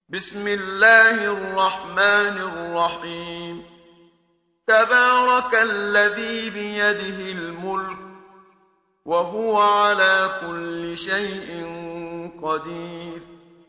بسم الله الرحمن الرحيم تبارك الذي بيده الملك وهو على كل شيء قدير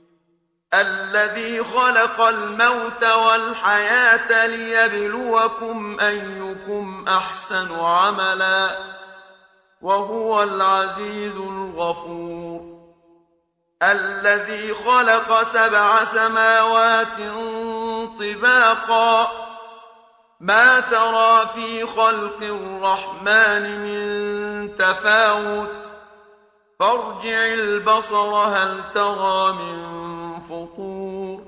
الذي خلق الموت والحياة ليبلوكم أيكم أحسن عملا وهو العزيز الغفور الذي خلق 7 سماوات طباقا ما ترى في خلق الرحمن من تفاوت فارجع البصر هل ترى من فطور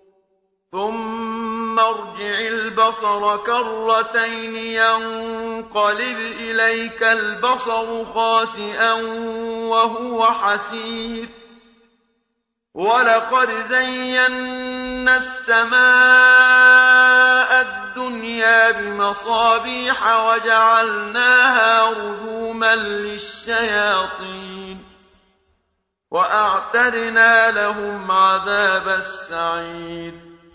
ثم ارجع البصر كرتين ينقلب إليك البصر خاسئا وهو حسير ولقد زينا السماء الدنيا بمصابيح وجعلناها رجوما للشياطين وأعتدنا لهم عذاب السعير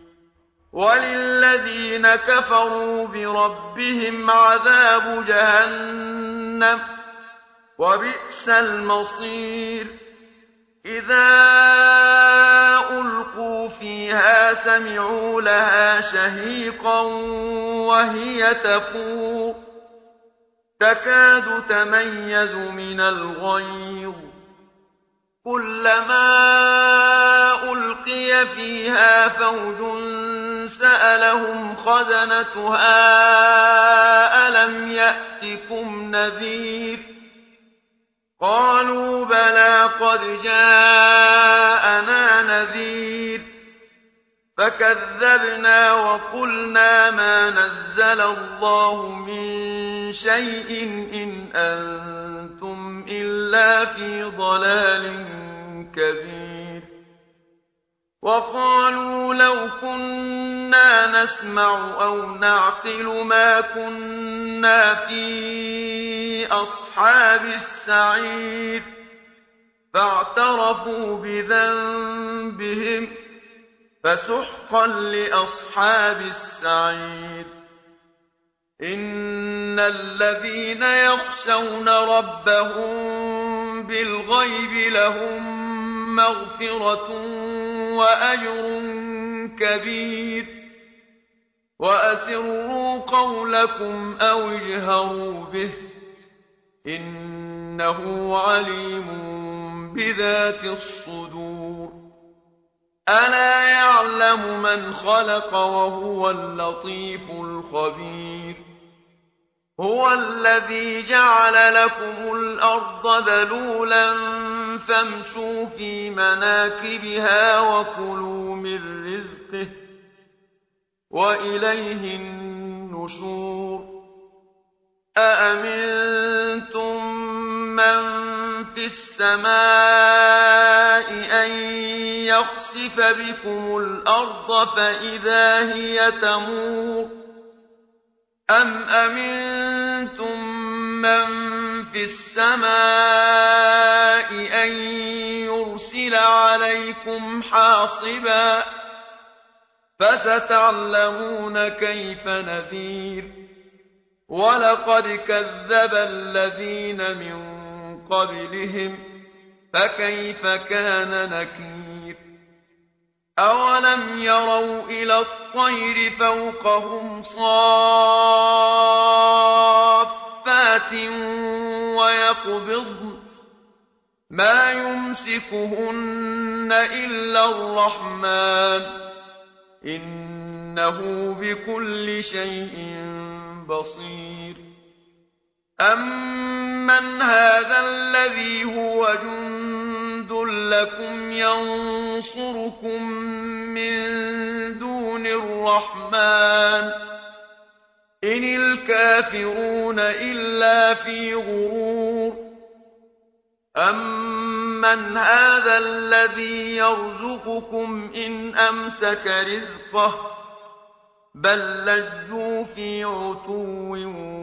وللذين كفروا بربهم عذاب جهنم وبئس المصير إذا ألقوا فيها سمعوا لها شهيقا وهي تفور تكاد تميز من الغيظ كلما ألقي فيها فوج سألهم خزنتها ألم يأتكم نذير قالوا بلى قد جاءنا نذير فكذبنا وقلنا ما نزل الله من شيء إن أنتم إلا في ضلال كبير وقالوا لو كنا نسمع أو نعقل ما كنا في أصحاب السعير فاعترفوا بذنبهم فسحقا لأصحاب السعير إن الذين يخشون ربهم بالغيب لهم مغفرة وأجر كبير وأسروا قولكم أو اجهروا به إنه عليم بذات الصدور ألا يعلم من خلق وهو اللطيف الخبير هو الذي جعل لكم الأرض ذلولا فامشوا في مناكبها وكلوا من رزقه وإليه النشور أأمنتم من في السماء أن يخسف بكم الأرض فإذا هي تمور أم أمنتم من في السماء أن يرسل عليكم حاصبا فستعلمون كيف نذير ولقد كذب الذين من قبلهم فكيف كان نكير أولم يروا إلى الطير فوقهم صافات ويقبضن ما يمسكهن إلا الرحمن إنه بكل شيء بصير أمن هذا الذي هو جند لكم ينصركم من دون الرحمن إن الكافرون إلا في غرور أمن هذا الذي يرزقكم إن أمسك رزقه بل لجوا في عتو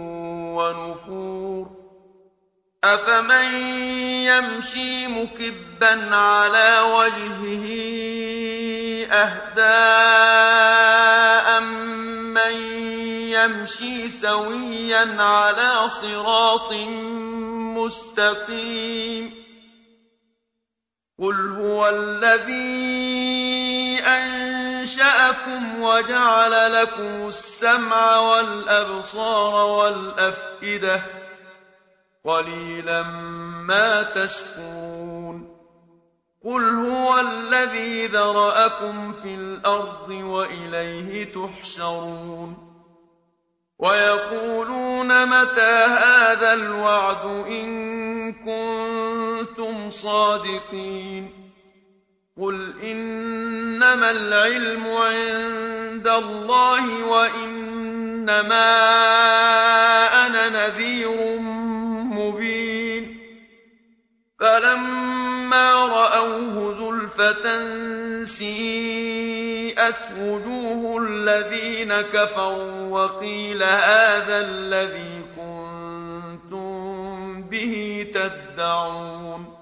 ونفور أفمن يمشي مكبا على وجهه أَهْدَىٰ أَمَّن يَمْشِي سَوِيًّا عَلَىٰ صِرَاطٍ مُّسْتَقِيمٍ قُلْ هُوَ الَّذِي أَنشَأَكُمْ وَجَعَلَ لَكُمُ السَّمْعَ وَالْأَبْصَارَ وَالْأَفْئِدَةَ ۖ قَلِيلًا مَّا تَشْكُرُونَ قُلْ هُوَ الَّذِي ذَرَأَكُمْ فِي الْأَرْضِ وَإِلَيْهِ تُحْشَرُونَ وَيَقُولُونَ مَتَىٰ هَٰذَا الْوَعْدُ إِن كُنتُمْ صَادِقِينَ قُلْ إِنَّمَا الْعِلْمُ عِندَ اللَّهِ وَإِنَّمَا أَنَا نَذِيرٌ مُّبِينٌ فَلَمَّا رَأَوْهُ زُلْفَةً سِيئَتْ وُجُوهُ الَّذِينَ كَفَرُوا وَقِيلَ هَٰذَا الَّذِي كُنتُم بِهِ تَدَّعُونَ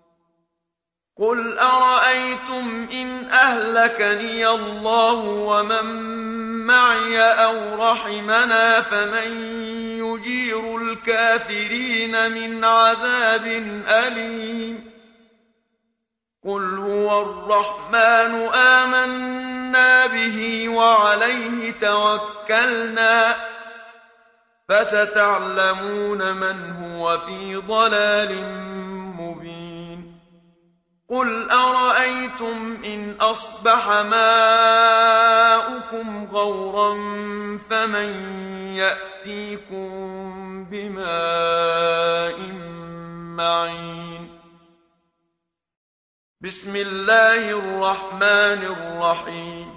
قُلْ أَرَأَيْتُمْ إِنْ أَهْلَكَنِيَ اللَّهُ وَمَن مَّعِيَ أَوْ رَحِمَنَا فَمَن يُجِيرُ الْكَافِرِينَ مِنْ عَذَابٍ أَلِيمٍ قُلْ هُوَ الرَّحْمَٰنُ آمَنَّا بِهِ وَعَلَيْهِ تَوَكَّلْنَا فَسَتَعْلَمُونَ مَنْ هُوَ فِي ضَلَالٍ مُّبِينٍ قُلْ أَرَأَيْتُمْ إِنْ أَصْبَحَ مَاؤُكُمْ غَوْرًا فَمَن يَأْتِيكُم بِمَاءٍ مَّعِينٍ بسم الله الرحمن الرحيم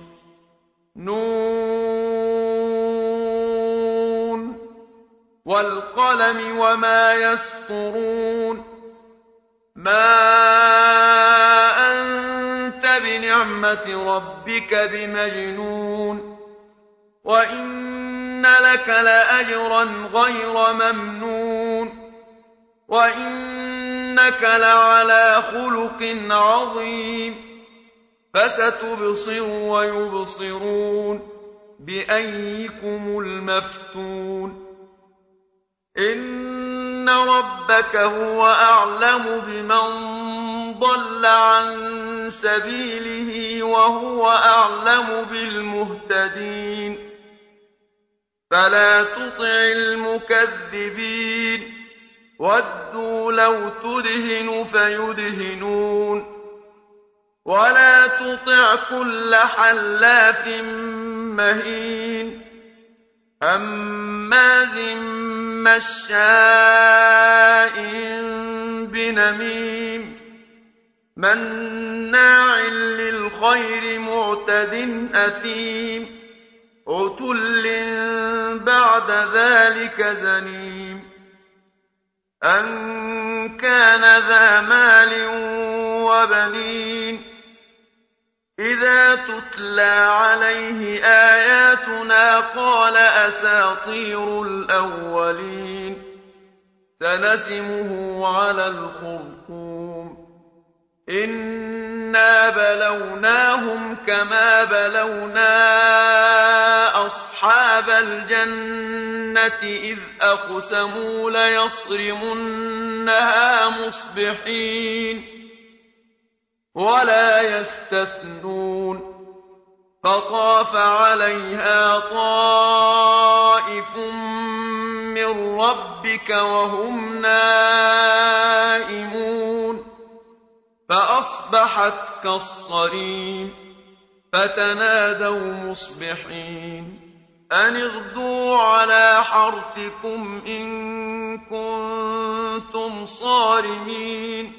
نون وَالْقَلَمِ وَمَا يَسْطُرُونَ مَا أَنتَ بِنِعْمَةِ رَبِّكَ بِمَجْنُونٍ وَإِنَّ لَكَ لَأَجْرًا غَيْرَ مَمْنُونٍ وَإِنَّكَ لَعَلَىٰ خُلُقٍ عَظِيمٍ فَسَتُبْصِرُ وَيُبْصِرُونَ بِأَييِّكُمُ الْمَفْتُونُ إِنَّ رَبَّكَ هُوَ أَعْلَمُ بِمَن ضَلَّ عَن سَبِيلِهِ وَهُوَ أَعْلَمُ بِالْمُهْتَدِينَ فَلَا تُطِعِ الْمُكَذِّبِينَ وَدُّوا لَوْ تُدْهِنُ فَيُدْهِنُونَ وَلَا تُطِعْ كُلَّ حَلَّافٍ مَّهِينٍ هَمَّازٍ مَّشَّاءٍ بِنَمِيمٍ مَّنَّاعٍ لِّلْخَيْرِ مُعْتَدٍ أَثِيمٍ عُتُلٍّ بَعْدَ ذَٰلِكَ زَنِيمٍ أَن كَانَ ذَا مَالٍ وَبَنِينَ إِذَا تُتْلَىٰ عَلَيْهِ آيَاتُنَا قَالَ أَسَاطِيرُ الْأَوَّلِينَ سَنَسِمُهُ عَلَى الْخُرْطُومِ إِنَّا بَلَوْنَاهُمْ كَمَا بَلَوْنَا أَصْحَابَ الْجَنَّةِ إِذْ أَقْسَمُوا لَيَصْرِمُنَّهَا مُصْبِحِينَ وَلَا يَسْتَثْنُونَ فَطَافَ عَلَيْهَا طَائِفٌ مِّن رَّبِّكَ وَهُمْ نَائِمُونَ فَأَصْبَحَتْ كَالصَّرِيمِ فَتَنَادَوْا مُصْبِحِينَ أَنِ اغْدُوا عَلَىٰ حَرْثِكُمْ إِن كُنتُمْ صَارِمِينَ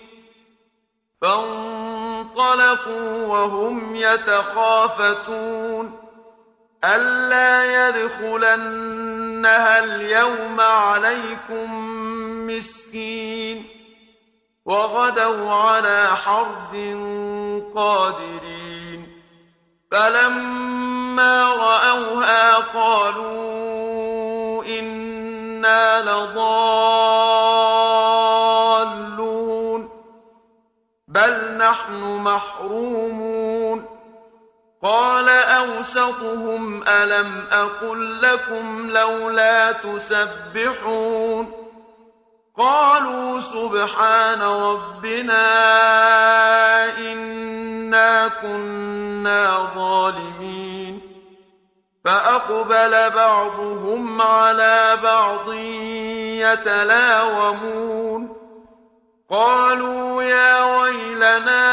فَانطَلَقُوا وَهُمْ يَتَخَافَتُونَ أَلَّا يَدْخُلَنَّهَا الْيَوْمَ عَلَيْكُم مِّسْكِينٌ وَغَدَوْا عَلَىٰ حَرْدٍ قَادِرِينَ فَلَمَّا رَأَوْهَا قَالُوا إِنَّا لَضَالُّونَ بَلْ نَحْنُ مَحْرُومُونَ أَوْسَطُهُمْ أَلَمْ أَقُل لَّكُمْ لَوْلَا تُسَبِّحُونَ قَالُوا سُبْحَانَ رَبِّنَا إِنَّا كُنَّا ظَالِمِينَ فَأَقْبَلَ بَعْضُهُمْ عَلَىٰ بَعْضٍ يَتَلَاوَمُونَ قَالُوا يَا وَيْلَنَا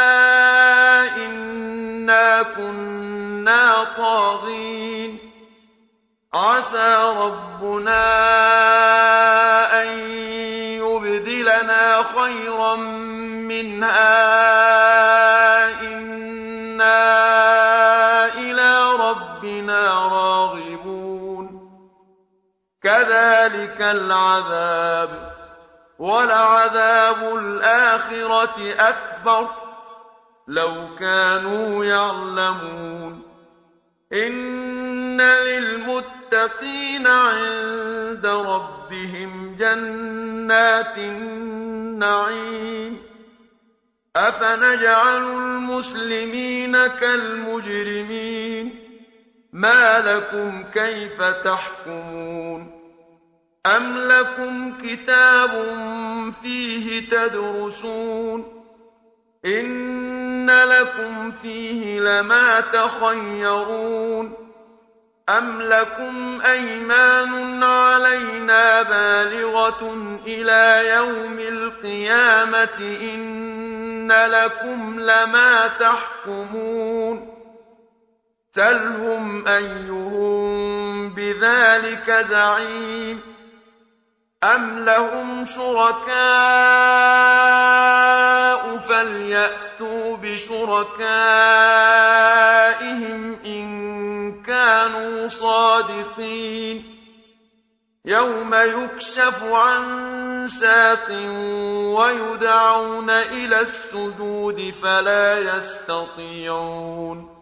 إِنَّا كُنَّا طَاغِينَ عَسَىٰ رَبُّنَا أَن يُبْدِلَنَا خَيْرًا مِّنْهَا إِنَّا إِلَىٰ رَبِّنَا راغبون كَذَٰلِكَ الْعَذَابُ ۖ وَلَعَذَابُ الْآخِرَةِ أَكْبَرُ ۚ لَوْ كَانُوا يَعْلَمُونَ إِنَّ لِلْمُتَّقِينَ عِندَ رَبِّهِمْ جَنَّاتِ النَّعِيمِ أَفَنَجْعَلُ الْمُسْلِمِينَ كَالْمُجْرِمِينَ مَا لَكُمْ كَيْفَ تَحْكُمُونَ أَمْ لَكُمْ كِتَابٌ فِيهِ تَدْرُسُونَ إِنَّ لَكُمْ فِيهِ لَمَا تَخَيَّرُونَ أَمْ لَكُمْ أَيْمَانٌ عَلَيْنَا بَالِغَةٌ إِلَىٰ يَوْمِ الْقِيَامَةِ إِنَّ لَكُمْ لَمَا تَحْكُمُونَ سَلْهُمْ أَيُّهُم بِذَٰلِكَ زَعِيمٌ أَمْ لَهُمْ شُرَكَاءُ فَلْيَأْتُوا بِشُرَكَائِهِمْ إِن كَانُوا صَادِقِينَ يَوْمَ يُكْشَفُ عَن سَاقٍ وَيُدْعَوْنَ إِلَى السُّجُودِ فَلَا يَسْتَطِيعُونَ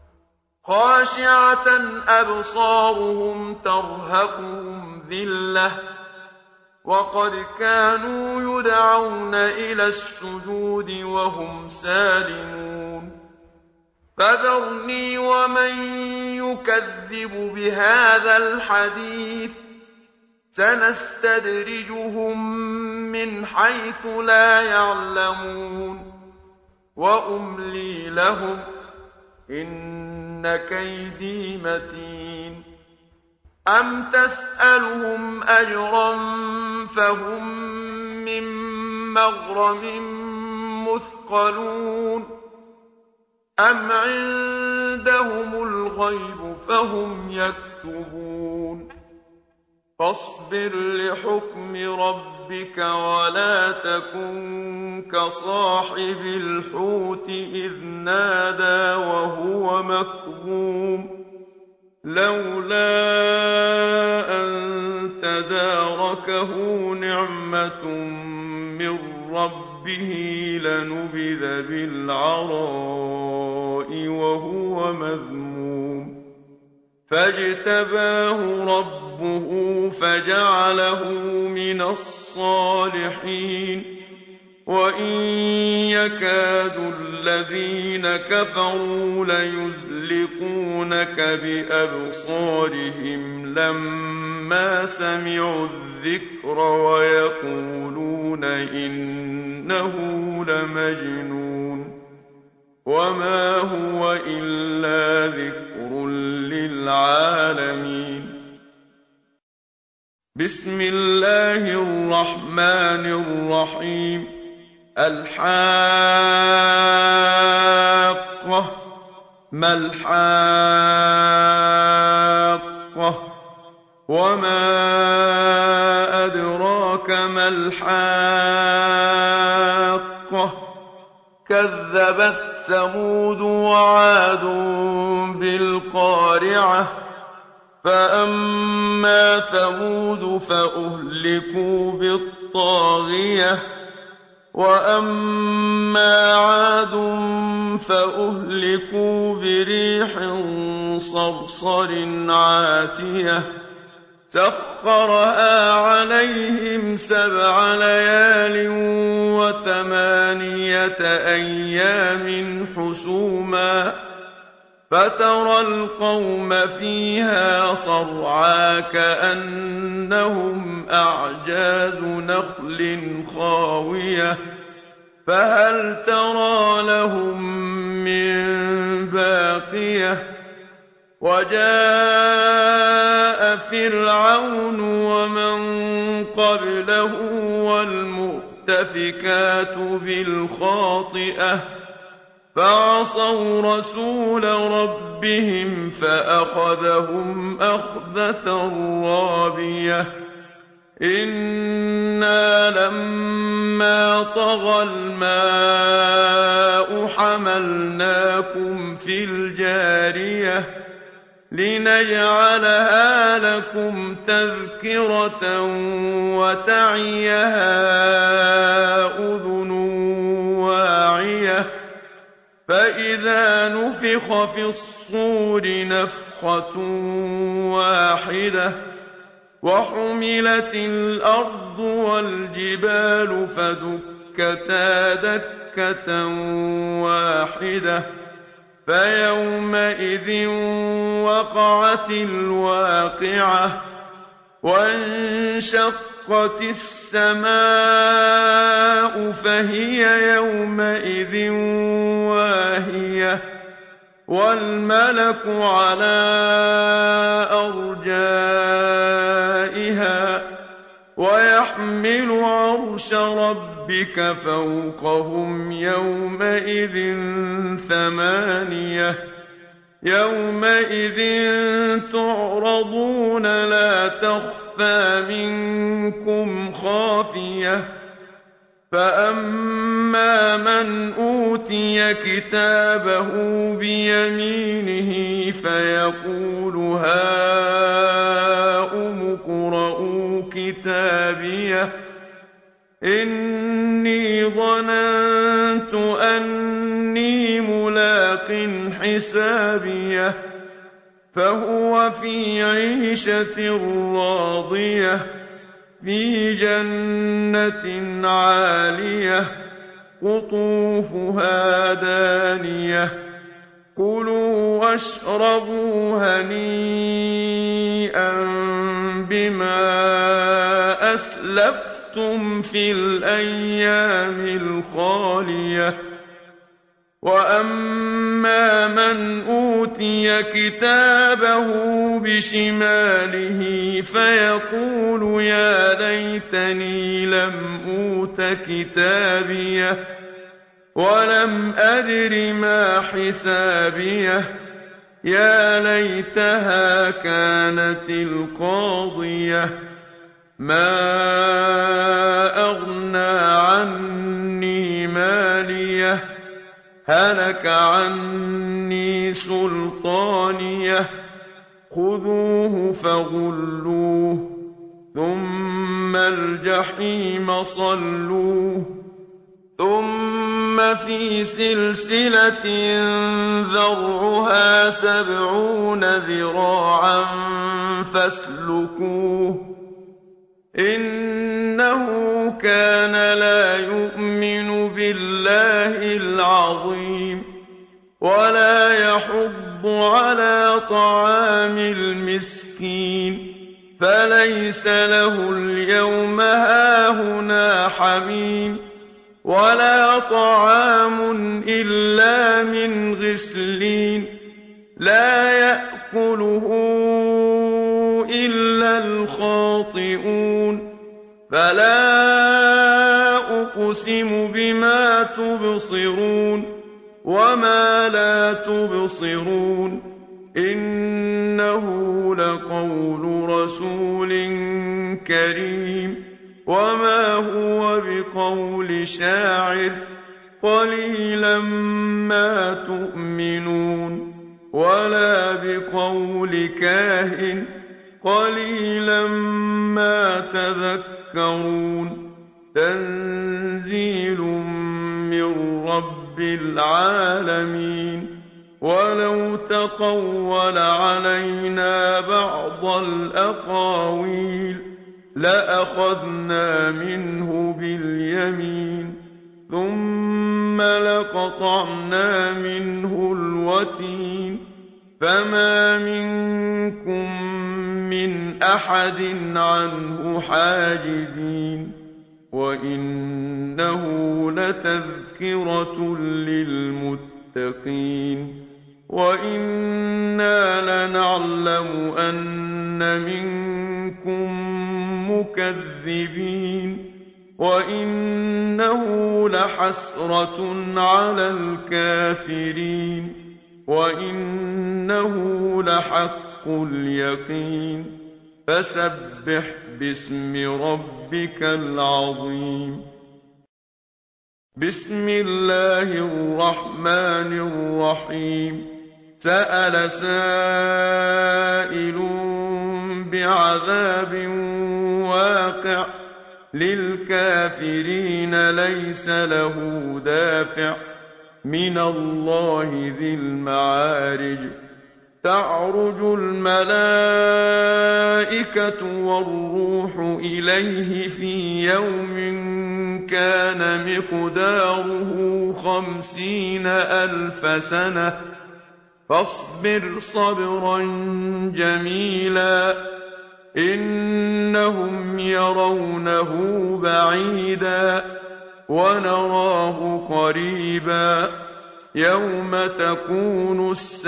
خَاشِعَةً أَبْصَارُهُمْ تَرْهَقُهُمْ ذِلَّةٌ وَقَدْ كَانُوا يُدْعَوْنَ إِلَى السُّجُودِ وَهُمْ سَالِمُونَ فَذَرْنِي وَمَن يُكَذِّبُ بِهَٰذَا الْحَدِيثِ ۖ سَنَسْتَدْرِجُهُم مِّنْ حَيْثُ لَا يَعْلَمُونَ وَأُمْلِي لَهُمْ ۚ إِنَّ كَيْدِي مَتِينٌ أَمْ تَسْأَلُهُمْ أَجْرًا فَهُم مِّن مَّغْرَمٍ مُّثْقَلُونَ أَمْ عِندَهُمُ الْغَيْبُ فَهُمْ يَكْتُبُونَ فَاصْبِرْ لِحُكْمِ رَبِّكَ وَلَا تَكُن كَصَاحِبِ الْحُوتِ إِذْ نَادَىٰ وَهُوَ مَكْظُومٌ لَّوْلَا أَن تَدَارَكَهُ نِعْمَةٌ مِّن رَّبِّهِ لَنُبِذَ بِالْعَرَاءِ وَهُوَ مَذْمُومٌ فَاجْتَبَاهُ رَبُّهُ فَجَعَلَهُ مِنَ الصَّالِحِينَ وَإِن يَكَادُ الَّذِينَ كَفَرُوا لَيُزْلِقُونَكَ بِأَبْصَارِهِمْ لَمَّا سَمِعُوا الذِّكْرَ وَيَقُولُونَ إِنَّهُ لَمَجْنُونٌ وَمَا هُوَ إِلَّا ذِكْرٌ لِّلْعَالَمِينَ بِسْمِ اللَّهِ الرَّحْمَٰنِ الرَّحِيمِ الْحَاقَّةُ مَا الْحَاقَّةُ وَمَا أَدْرَاكَ مَا الْحَاقَّةُ كَذَّبَتْ ثَمُودُ وَعَادٌ بِالْقَارِعَةِ فَأَمَّا ثَمُودُ فَأُهْلِكُوا بِالطَّاغِيَةِ وَأَمَّا عَادٌ فَأُهْلِكُوا بِرِيحٍ صَرْصَرٍ عَاتِيَةٍ سَخَّرَهَا عَلَيْهِمْ 7 لَيَالٍ و8 أَيَّامٍ حُسُومًا فَتَرَى الْقَوْمَ فِيهَا صَرْعَىٰ كَأَنَّهُمْ أَعْجَازُ نَخْلٍ خَاوِيَةٍ فَهَلْ تَرَىٰ لَهُم مِّن بَاقِيَةٍ وَجَاءَ فِرْعَوْنُ وَمَن قَبْلَهُ وَالْمُؤْتَفِكَاتُ بِالْخَاطِئَةِ فَعَصَوْا رَسُولَ رَبِّهِمْ فَأَخَذَهُمْ أَخْذَةً رَّابِيَةً إِنَّا لَمَّا طَغَى الْمَاءُ حَمَلْنَاكُمْ فِي الْجَارِيَةِ لِنَجْعَلَهَا لَكُمْ تَذْكِرَةً وَتَعِيَهَا أُذُنٌ وَاعِيَةٌ فَإِذَا نُفِخَ فِي الصُّورِ نَفْخَةٌ وَاحِدَةٌ وَحُمِلَتِ الْأَرْضُ وَالْجِبَالُ فَدُكَّتَا دَكَّةً وَاحِدَةً فَيَوْمَئِذٍ وَقَعَتِ الْوَاقِعَةُ وَانشَقَّتِ السَّمَاءُ فَهِيَ يَوْمَئِذٍ وَاهِيَةٌ وَالْمَلَكُ عَلَىٰ أَرْجَائِهَا وَيَحْمِلُ عَرْشَ رَبِّكَ فَوْقَهُمْ يَوْمَئِذٍ ثَمَانِيَةٌ يَوْمَئِذٍ تُعْرَضُونَ لَا تَخْفَىٰ مِنكُمْ خَافِيَةٌ فَأَمَّا مَنْ أُوتِيَ كِتَابَهُ بِيَمِينِهِ فَيَقُولُ هَاؤُمُ اقْرَءُوا كِتَابِيَهْ إِنِّي ظَنَنتُ أَنِّي مُلَاقٍ حِسَابِيَهْ فَهُوَ فِي عِيشَةٍ رَّاضِيَةٍ فِي جَنَّةٍ عَالِيَةٍ قُطُوفُهَا دَانِيَةٌ كُلُوا وَاشْرَبُوا هَنِيئًا بِمَا أَسْلَفْتُمْ فِي الْأَيَّامِ الْخَالِيَةِ وَأَمَّا مَنْ أُوتِيَ كِتَابَهُ بِشِمَالِهِ فَيَقُولُ يَا لَيْتَنِي لَمْ أُوتَ كِتَابِيَهْ وَلَمْ أَدْرِ مَا حِسَابِيَهْ يَا لَيْتَهَا كَانَتِ الْقَاضِيَةَ مَا أَغْنَىٰ عَنِّي مَالِيَهْ هَلَكَ عَنِّي سُلْطَانِيَهْ خُذُوهُ فَغُلُّوهُ ثُمَّ الْجَحِيمَ صَلُّوهُ ثُمَّ فِي سِلْسِلَةٍ ذَرْعُهَا 70 ذِرَاعًا فَاسْلُكُوهُ إِنَّهُ كَانَ لَا يُؤْمِنُ بِاللَّهِ الْعَظِيمِ وَلَا يَحُضُّ عَلَىٰ طَعَامِ الْمِسْكِينِ فَلَيْسَ لَهُ الْيَوْمَ هَاهُنَا حَمِيمٌ وَلَا طَعَامٌ إِلَّا مِنْ غِسْلِينٍ لَّا يَأْكُلُهُ إِلَّا الْخَاطِئُونَ فَلَا أُقْسِمُ بِمَا تُبْصِرُونَ وَمَا لَا تُبْصِرُونَ إِنَّهُ لَقَوْلُ رَسُولٍ كَرِيمٍ وَمَا هُوَ بِقَوْلِ شَاعِرٍ قَلِيلًا مَّا تُؤْمِنُونَ وَلَا بِقَوْلِ كَاهِنٍ قَلِيلًا مَّا تَذَكَّرُونَ تَنزِيلٌ مِّن رَّبِّ الْعَالَمِينَ وَلَوْ تَقَوَّلَ عَلَيْنَا بَعْضَ الْأَقَاوِيلِ لَأَخَذْنَا مِنْهُ بِالْيَمِينِ ثُمَّ لَقَطَعْنَا مِنْهُ الْوَتِينَ فما منكم من أحد عنه حاجزين وإنه لتذكرة للمتقين وإنا لنعلم أن منكم مكذبين وإنه لحسرة على الكافرين وإنه لحق اليقين فسبح باسم ربك العظيم بسم الله الرحمن الرحيم سأل سائل بعذاب واقع للكافرين ليس له دافع من الله ذي المعارج تعرج الملائكة والروح إليه في يوم كان مقداره 50,000 سنة فاصبر صبرا جميلا إنهم يرونه بعيدا ونراه قريبا يوم تكون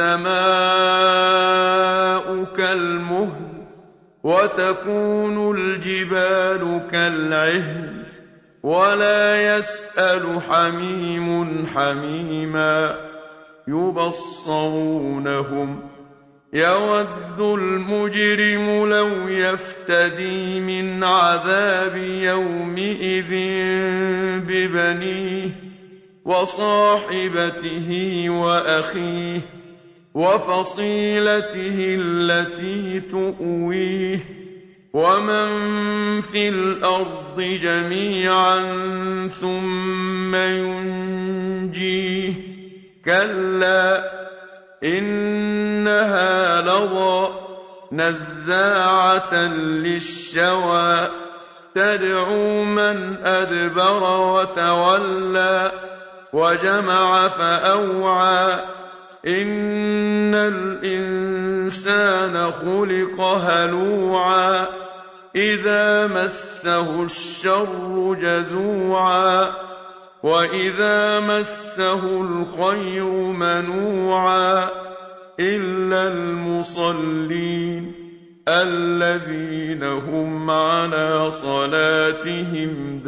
السماء كالمهل وتكون الجبال كالعهن ولا يسأل حميم حميما يبصرونهم يود المجرم لو يفتدي من عذاب يومئذ ببنيه وصاحبته وأخيه وفصيلته التي تؤويه ومن في الأرض جميعا ثم ينجيه كلا إنها لظى نزاعة للشوى تدعو من أدبر وتولى وجمع فأوعى إن الإنسان خلق هلوعا إذا مسه الشر جزوعا وإذا مسه الخير منوعا إلا المصلين الذين هم على صلاتهم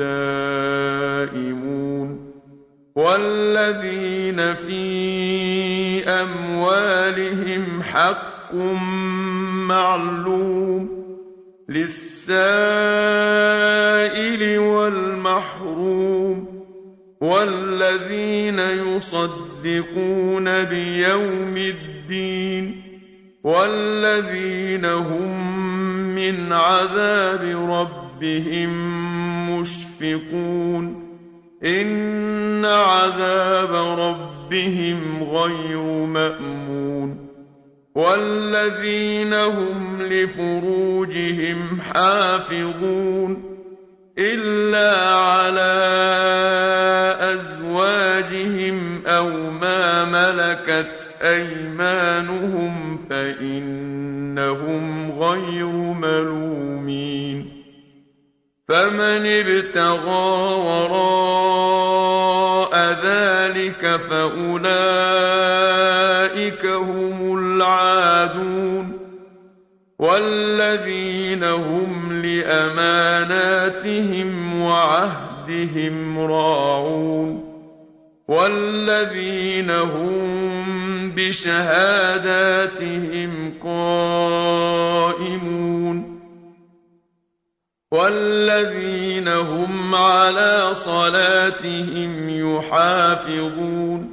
دائمون والذين في أموالهم حق معلوم للسائل والمحروم والذين يصدقون بيوم الدين والذين هم من عذاب ربهم مشفقون إن عذاب ربهم غير مأمون والذين هم لفروجهم حافظون إلا على أزواجهم أو ما ملكت أيمانهم فإنهم غير ملومين فمن ابتغى وراء ذلك فأولئك هم العادون والذين هم لأماناتهم وعهدهم راعون والذين هم بشهاداتهم قائمون والذين هم على صلاتهم يحافظون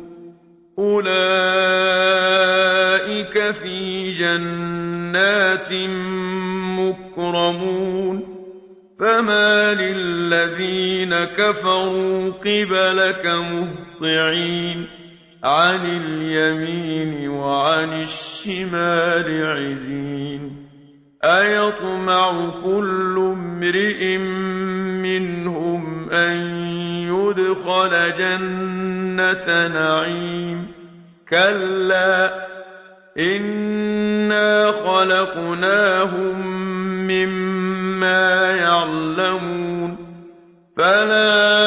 أولئك في جنات مكرمون فما للذين كفروا قبلك مهطعين عن اليمين وعن الشمال عزين أيطمع كل امرئ منهم أن يدخل جنة نعيم كلا إِنَّا خَلَقْنَاهُم مِّمَّا يَعْلَمُونَ فَلَا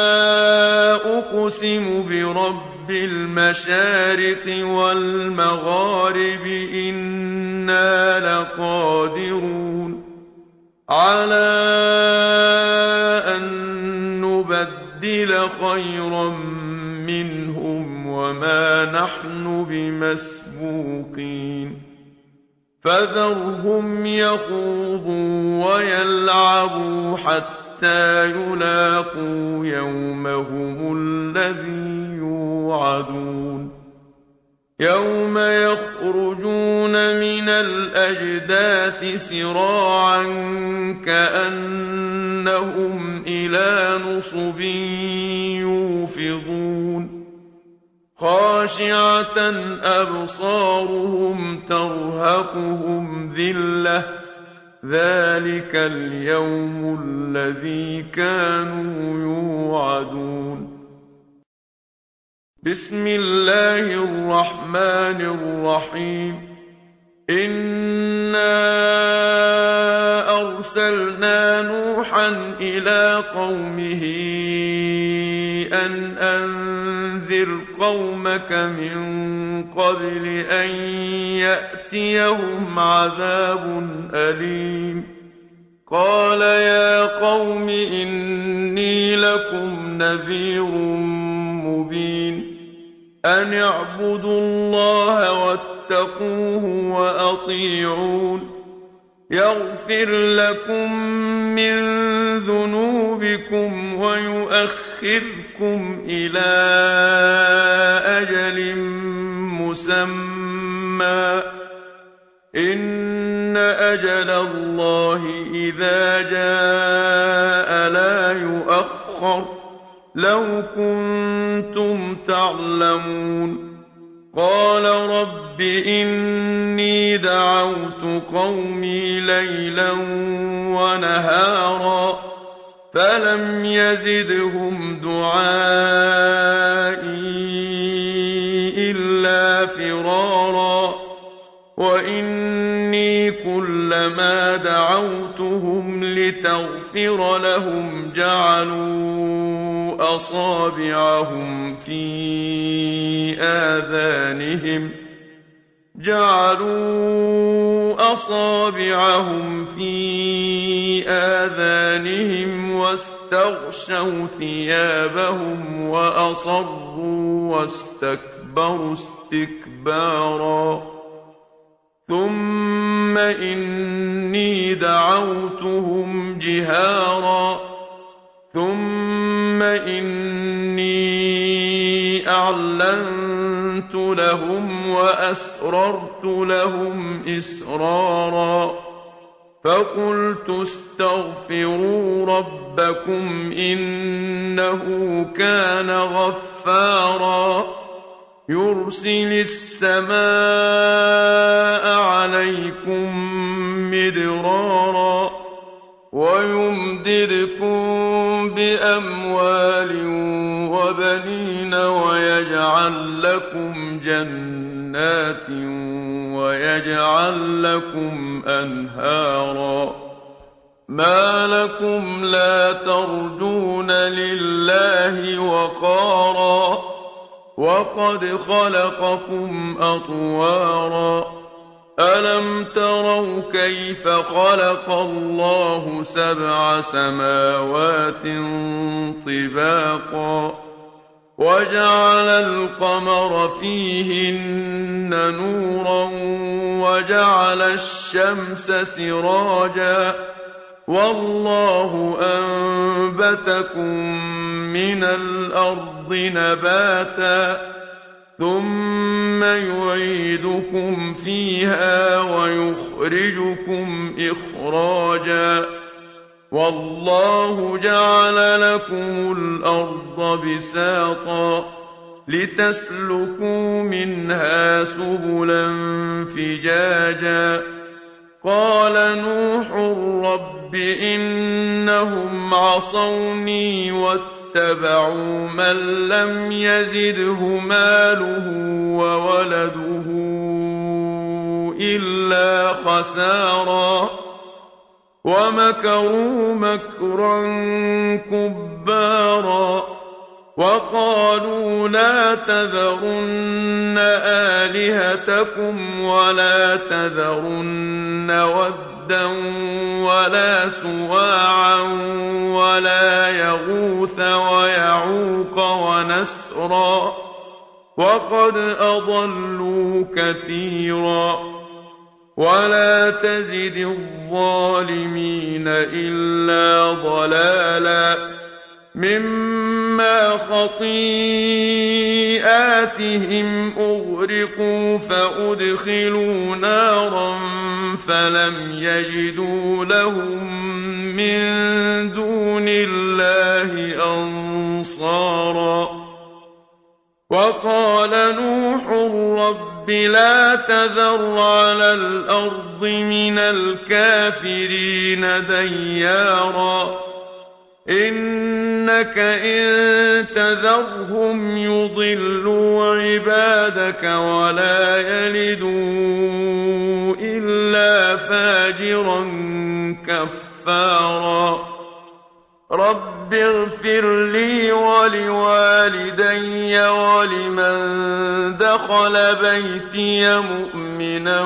أُقْسِمُ بِرَبِّ الْمَشَارِقِ وَالْمَغَارِبِ إِنَّا لَقَادِرُونَ عَلَىٰ أَن نُّبَدِّلَ خَيْرًا مِّنْهُمْ وَمَا نَحْنُ بِمَسْبُوقِينَ فَذَرْهُمْ يَخُوضُوا وَيَلْعَبُوا حَتَّىٰ يُلَاقُوا يَوْمَهُمُ الَّذِي يُوعَدُونَ يَوْمَ يَخْرُجُونَ مِنَ الْأَجْدَاثِ سِرَاعًا كَأَنَّهُمْ إِلَىٰ نُصُبٍ يُوفِضُونَ خَاشِعَةً أَبْصَارُهُمْ تَرْهَقُهُمْ ذِلَّةٌ ۚ ذَٰلِكَ الْيَوْمُ الَّذِي كَانُوا يُوعَدُونَ بسم الله الرحمن الرحيم إِنَّا أَرْسَلْنَا نُوحًا إِلَىٰ قَوْمِهِ أَنْ أَنذِرْ قَوْمَكَ مِن قَبْلِ أَن يَأْتِيَهُمْ عَذَابٌ أَلِيمٌ قَالَ يَا قَوْمِ إِنِّي لَكُمْ نَذِيرٌ مُّبِينٌ أَنِ اعْبُدُوا اللَّهَ وَاتَّقُوهُ وَأَطِيعُونِ يَغْفِرْ لَكُم مِّن ذُنُوبِكُمْ وَيُؤَخِّرْكُمْ إِلَىٰ أَجَلٍ مُّسَمًّى ۚ إِنَّ أَجَلَ اللَّهِ إِذَا جَاءَ لَا يُؤَخَّرُ ۖ لَوْ كُنتُمْ تَعْلَمُونَ قَالَ رَبِّ إِنِّي دَعَوْتُ قَوْمِي لَيْلًا وَنَهَارًا فَلَمْ يَزِدْهُمْ دُعَائِي إِلَّا فِرَارًا وَإِنِّي كُلَّمَا دَعَوْتُهُمْ لِتَغْفِرَ لَهُمْ جَعَلُوا أَصَابِعَهُمْ فِي آذَانِهِمْ وَاسْتَغْشَوْا ثِيَابَهُمْ وَأَصَرُّوا وَاسْتَكْبَرُوا اسْتِكْبَارًا ثُمَّ إِنِّي دَعَوْتُهُمْ جِهَارًا ثُمَّ إِنِّي أَعْلَنتُ لَهُمْ وَأَسْرَرْتُ لَهُمْ إِسْرَارًا فَقُلْتُ اسْتَغْفِرُوا رَبَّكُمْ إِنَّهُ كَانَ غَفَّارًا يُرْسِلِ السَّمَاءَ عَلَيْكُم مِّدْرَارًا وَيُمْدِدْكُم بِأَمْوَالٍ وَبَنِينَ وَيَجْعَل لَّكُمْ جَنَّاتٍ وَيَجْعَل لَّكُمْ أَنْهَارًا مَا لَكُمْ لَا تَرْجُونَ لِلَّهِ وَقَارًا وَقَدْ خَلَقَكُمْ أَطْوَارًا أَلَمْ تَرَوْا كَيْفَ خَلَقَ اللَّهُ سَبْعَ سَمَاوَاتٍ طِبَاقًا وَجَعَلَ الْقَمَرَ فِيهِنَّ نُورًا وَجَعَلَ الشَّمْسَ سِرَاجًا وَاللَّهُ أَنبَتَكُم مِّنَ الْأَرْضِ نَبَاتًا ثُمَّ يُعِيدُكُمْ فِيهَا وَيُخْرِجُكُمْ إِخْرَاجًا وَاللَّهُ جَعَلَ لَكُمُ الْأَرْضَ بِسَاطًا لِّتَسْلُكُوا مِنْهَا سُبُلًا فِجَاجًا قَالَ نُوحٌ رَّبِّ إِنَّهُمْ عَصَوْنِي وَاتَّبَعُوا مَن لَّمْ يَزِدْهُ مَالُهُ وَوَلَدُهُ إِلَّا خَسَارًا وَمَكَرُوا مَكْرًا كُبَّارًا وَقَالُوا لَا تَذَرُنَّ آلِهَتَكُمْ وَلَا تَذَرُنَّ وَدًّا وَلَا سُوَاعًا وَلَا يَغُوثَ وَيَعُوقَ وَنَسْرًا وَقَدْ أَضَلُّوا كَثِيرًا وَلَا تَزِدِ الظَّالِمِينَ إِلَّا ضَلَالًا مِّمَّا خَطِيئَاتِهِمْ أُغْرِقُوا فَأُدْخِلُوا نَارًا فَلَمْ يَجِدُوا لَهُم مِّن دُونِ اللَّهِ أَنصَارًا وَقَالَ نُوحٌ رَّبِّ لَا تَذَرْ عَلَى الْأَرْضِ مِنَ الْكَافِرِينَ دَيَّارًا إِنَّكَ إِن تَذَرْهُمْ يُضِلُّوا عِبَادَكَ وَلَا يَلِدُوا إِلَّا فَاجِرًا كَفَّارًا رَبِّ اغْفِرْ لِي وَلِوَالِدَيَّ وَلِمَن دَخَلَ بَيْتِيَ مُؤْمِنًا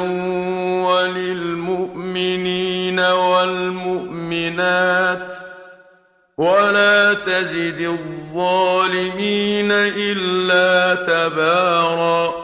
وَلِلْمُؤْمِنِينَ وَالْمُؤْمِنَاتِ وَلَا تَزِدِ الظَّالِمِينَ إِلَّا تَبَارًا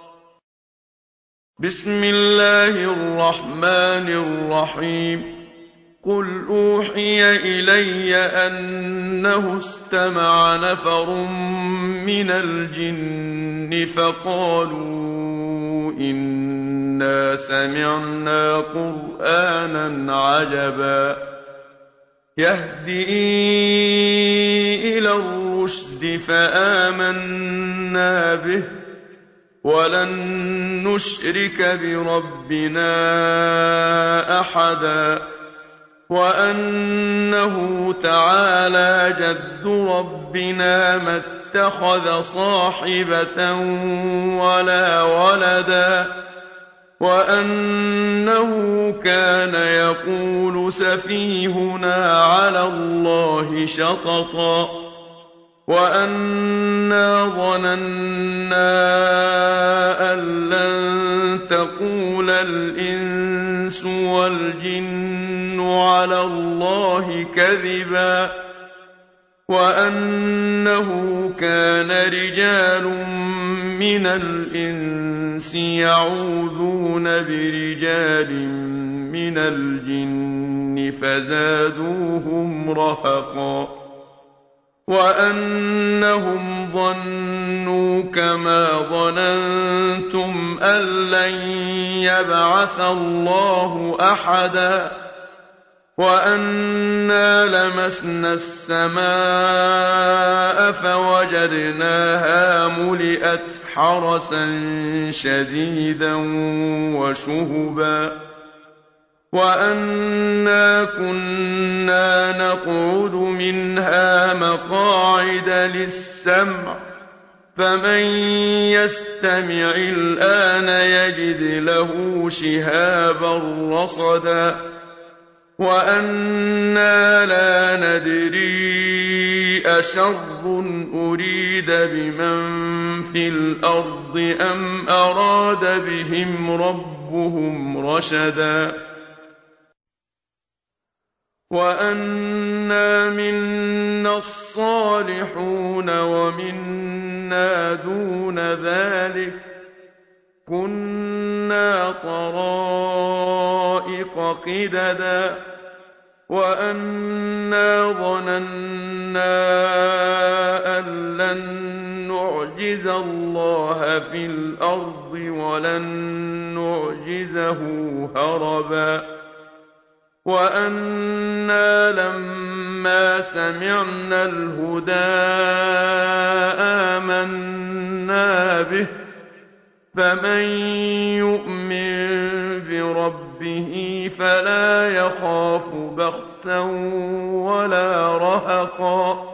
بسم الله الرحمن الرحيم قُلْ أُوحِيَ إِلَيَّ أَنَّهُ اسْتَمَعَ نَفَرٌ مِّنَ الْجِنِّ فَقَالُوا إِنَّا سَمِعْنَا قُرْآنًا عَجَبًا يَهْدِي إِلَى الرُّشْدِ فَآمَنَّا بِهِ وَلَن نُّشْرِكَ بِرَبِّنَا أَحَدًا وَأَنَّهُ تَعَالَىٰ جَدُّ رَبِّنَا مَا اتَّخَذَ صَاحِبَةً وَلَا وَلَدًا وَأَنَّهُ كَانَ يَقُولُ سَفِيهُنَا عَلَى اللَّهِ شَطَطًا وَأَنَّا ظَنَنَّا أَن لَّن تَقُولَ الْإِنسُ وَالْجِنُّ عَلَى اللَّهِ كَذِبًا وَأَنَّهُ كَانَ رِجَالٌ مِّنَ الْإِنسِ يَعُوذُونَ بِرِجَالٍ مِّنَ الْجِنِّ فَزَادُوهُمْ رَهَقًا وَأَنَّهُمْ ظَنُّوا كَمَا ظَنَنتُمْ أَن لَّن يَبْعَثَ اللَّهُ أَحَدًا وَأَنَّا لَمَسْنَا السَّمَاءَ فَوَجَدْنَاهَا مُلِئَتْ حَرَسًا شَدِيدًا وَشُهُبًا وَأَنَّا كُنَّا نَقْعُدُ مِنْهَا مَقَاعِدَ لِلسَّمْعِ فَمَن يَسْتَمِعِ الْآنَ يَجِدْ لَهُ شِهَابًا رَّصَدًا وَأَنَّا لَا نَدْرِي أَشَرٌّ أُرِيدَ بِمَن فِي الْأَرْضِ أَمْ أَرَادَ بِهِمْ رَبُّهُمْ رَشَدًا وَأَنَّا مِنَّا الصَّالِحُونَ وَمِنَّا دُونَ ذَٰلِكَ كُنَّا طَرَائِقَ قِدَدًا وَأَنَّا ظَنَنَّا أَن لَّن نُّعْجِزَ اللَّهَ فِي الْأَرْضِ وَلَن نُّعْجِزَهُ هَرَبًا وَأَنَّا لَمَّا سَمِعْنَا الْهُدَىٰ آمَنَّا بِهِ فَمَن يُؤْمِن بِرَبِّهِ فَلَا يَخَافُ بَخْسًا وَلَا رَهَقًا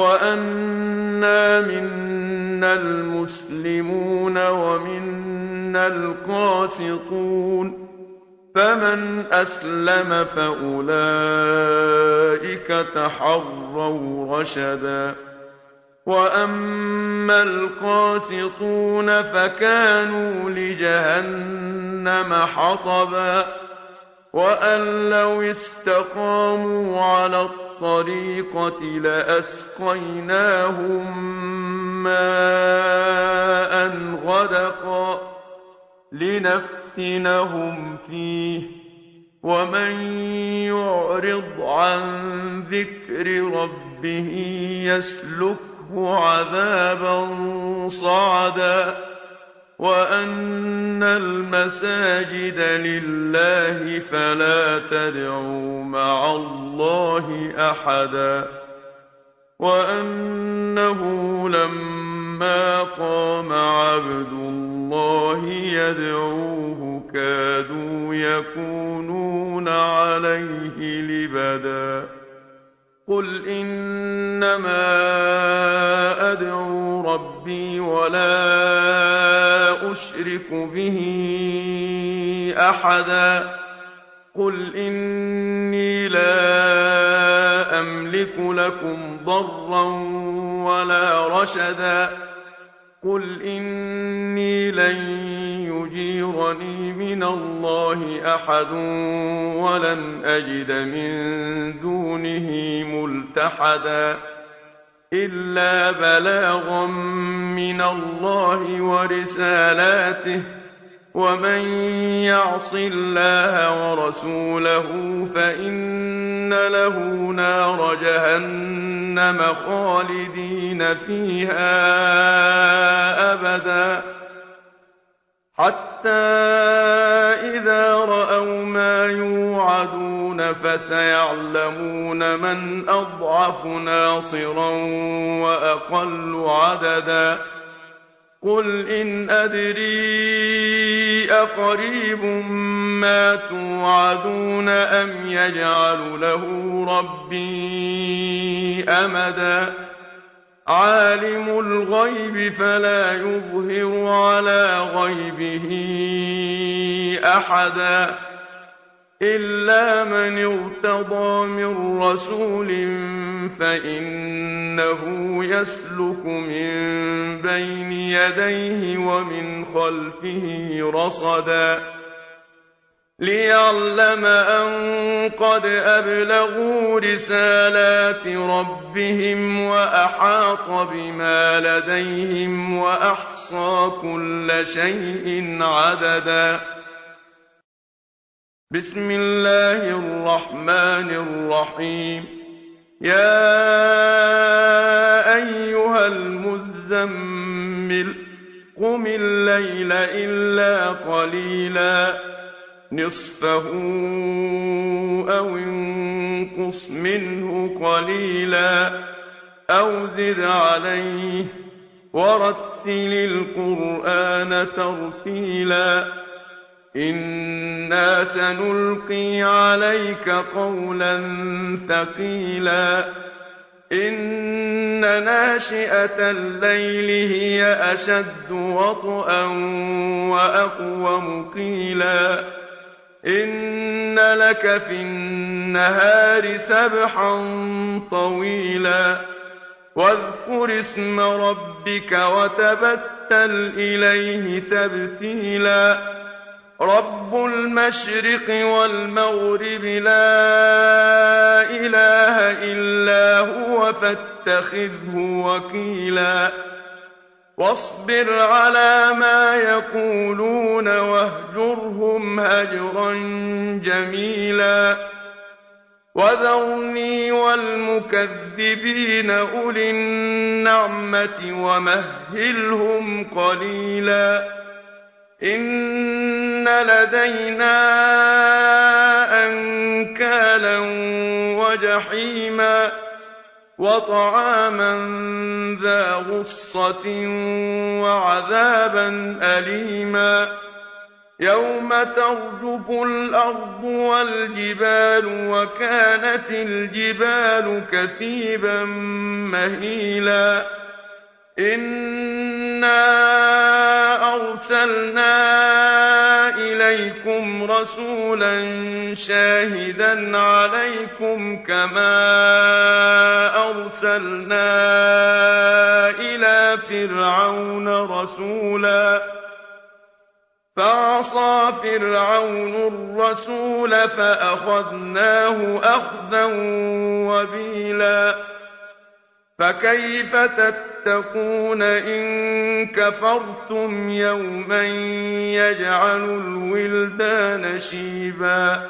وَأَنَّا مِنَّا الْمُسْلِمُونَ وَمِنَّا الْقَاسِطُونَ فَمَنْ أَسْلَمَ فَأُولَٰئِكَ تَحَرَّوْا رَشَدًا وَأَمَّا الْقَاسِطُونَ فَكَانُوا لِجَهَنَّمَ حَطَبًا وَأَن لَّوْ اسْتَقَامُوا عَلَى الطَّرِيقَةِ لَأَسْقَيْنَاهُم مَّاءً غَدَقًا لِّنَفْتِنَهُمْ فِيهِ ۚ وَمَن يُعْرِضْ عَن ذِكْرِ رَبِّهِ يَسْلُكْهُ عَذَابًا صَعَدًا وَأَنَّ الْمَسَاجِدَ لِلَّهِ فَلَا تَدْعُوا مَعَ اللَّهِ أَحَدًا وَأَنَّهُ لَمَّا قَامَ عَبْدُ اللَّهِ يَدْعُوهُ كَادُوا يَكُونُونَ عَلَيْهِ لِبَدًا قُلْ إِنَّمَا أَدْعُو رَبِّي وَلَا أُشْرِكُ بِهِ أَحَدًا قُلْ إِنِّي لَا أَمْلِكُ لَكُمْ ضَرًّا وَلَا رَشَدًا قُلْ إِنِّي لَن يُجِيرَنِي مِنَ اللَّهِ أَحَدٌ وَلَنْ أَجِدَ مِن دُونِهِ مُلْتَحَدًا إِلَّا بَلَاغًا مِّنَ اللَّهِ وَرِسَالَاتِهِ ۚ وَمَن يَعْصِ اللَّهَ وَرَسُولَهُ فَإِنَّ لَهُ نَارَ جَهَنَّمَ خَالِدِينَ فِيهَا أَبَدًا حَتَّىٰ إِذَا رَأَوْا مَا يُوعَدُونَ فَسَيَعْلَمُونَ مَنْ أَضْعَفُ نَاصِرًا وَأَقَلُّ عَدَدًا قُلْ إِنْ أَدْرِي أَقَرِيبٌ مَّا تُوعَدُونَ أَمْ يَجْعَلُ لَهُ رَبِّي أَمَدًا عَالِمُ الْغَيْبِ فَلَا يُظْهِرُ عَلَىٰ غَيْبِهِ أَحَدًا إِلَّا مَنِ ارْتَضَىٰ مِن رَّسُولٍ فَإِنَّهُ يَسْلُكُ مِن بَيْنِ يَدَيْهِ وَمِنْ خَلْفِهِ رَصَدًا لِّيَعْلَمَ أَن قَدْ أَبْلَغُوا رِسَالَاتِ رَبِّهِمْ وَأَحَاطَ بِمَا لَدَيْهِمْ وَأَحْصَىٰ كُلَّ شَيْءٍ عَدَدًا بسم الله الرحمن الرحيم يا أيها المزمل قم الليل إلا قليلا نصفه أو انقص منه قليلا أو زد عليه ورتل القرآن ترتيلا إنا سنلقي عليك قولا ثقيلا إن ناشئة الليل هي أشد وطئا وأقوم قيلا إن لك في النهار سبحا طويلا واذكر اسم ربك وتبتل إليه تبتيلا رب المشرق والمغرب لا إله إلا هو فاتخذه وكيلا واصبر على ما يقولون واهجرهم هجرا جميلا وذرني والمكذبين أولي النعمة ومهلهم قليلا إن لدينا أنكالا وجحيما وطعاما ذا غصة وعذابا أليما يوم ترجف الأرض والجبال وكانت الجبال كثيبا مهيلا إن أَرْسَلْنَا إِلَيْكُمْ رَسُولًا شَاهِدًا عَلَيْكُمْ كَمَا أَرْسَلْنَا إِلَىٰ فِرْعَوْنَ رَسُولًا فَعَصَىٰ فِرْعَوْنُ الرَّسُولَ فَأَخَذْنَاهُ أَخْذًا وَبِيلًا فَكَيْفَ تَتَّقُونَ إِن كَفَرْتُمْ يَوْمًا يَجْعَلُ الْوِلْدَانَ شِيبًا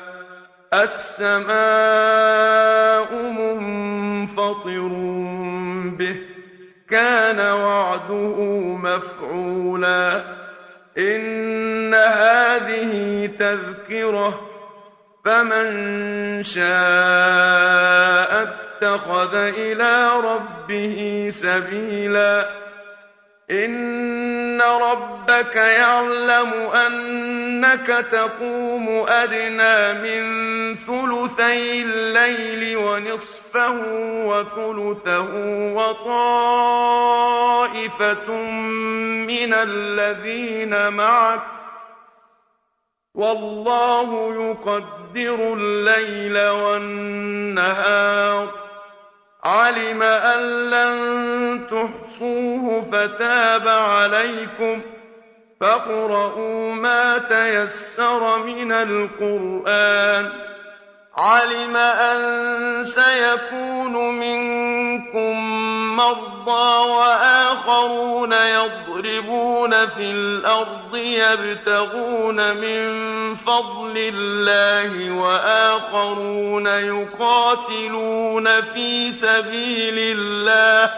السَّمَاءُ مُنفَطِرٌ بِهِ كَانَ وَعْدُهُ مَفْعُولًا إِنَّ هَٰذِهِ تَذْكِرَةٌ فَمَن شَاءَ اتَّخَذَ إِلَىٰ رَبِّهِ سَبِيلًا إِنَّ رَبَّكَ يَعْلَمُ أَنَّكَ تَقُومُ أَدْنَىٰ مِن ثُلُثَيِ اللَّيْلِ وَنِصْفَهُ وَثُلُثَهُ وَطَائِفَةٌ مِّنَ الَّذِينَ مَعَكَ ۚ وَاللَّهُ يُقَدِّرُ اللَّيْلَ وَالنَّهَارَ عَلِمَ أَن لَّن تُحْصُوهُ فَتَابَ عَلَيْكُمْ فَاقْرَءُوا مَا تَيَسَّرَ مِنَ الْقُرْآنِ عَلِمَ أَن سَيَكُونُ مِنكُم مَّرْضَىٰ وَآخَرُونَ يَضْرِبُونَ فِي الْأَرْضِ يَبْتَغُونَ مِن فَضْلِ اللَّهِ وَآخَرُونَ يُقَاتِلُونَ فِي سَبِيلِ اللَّهِ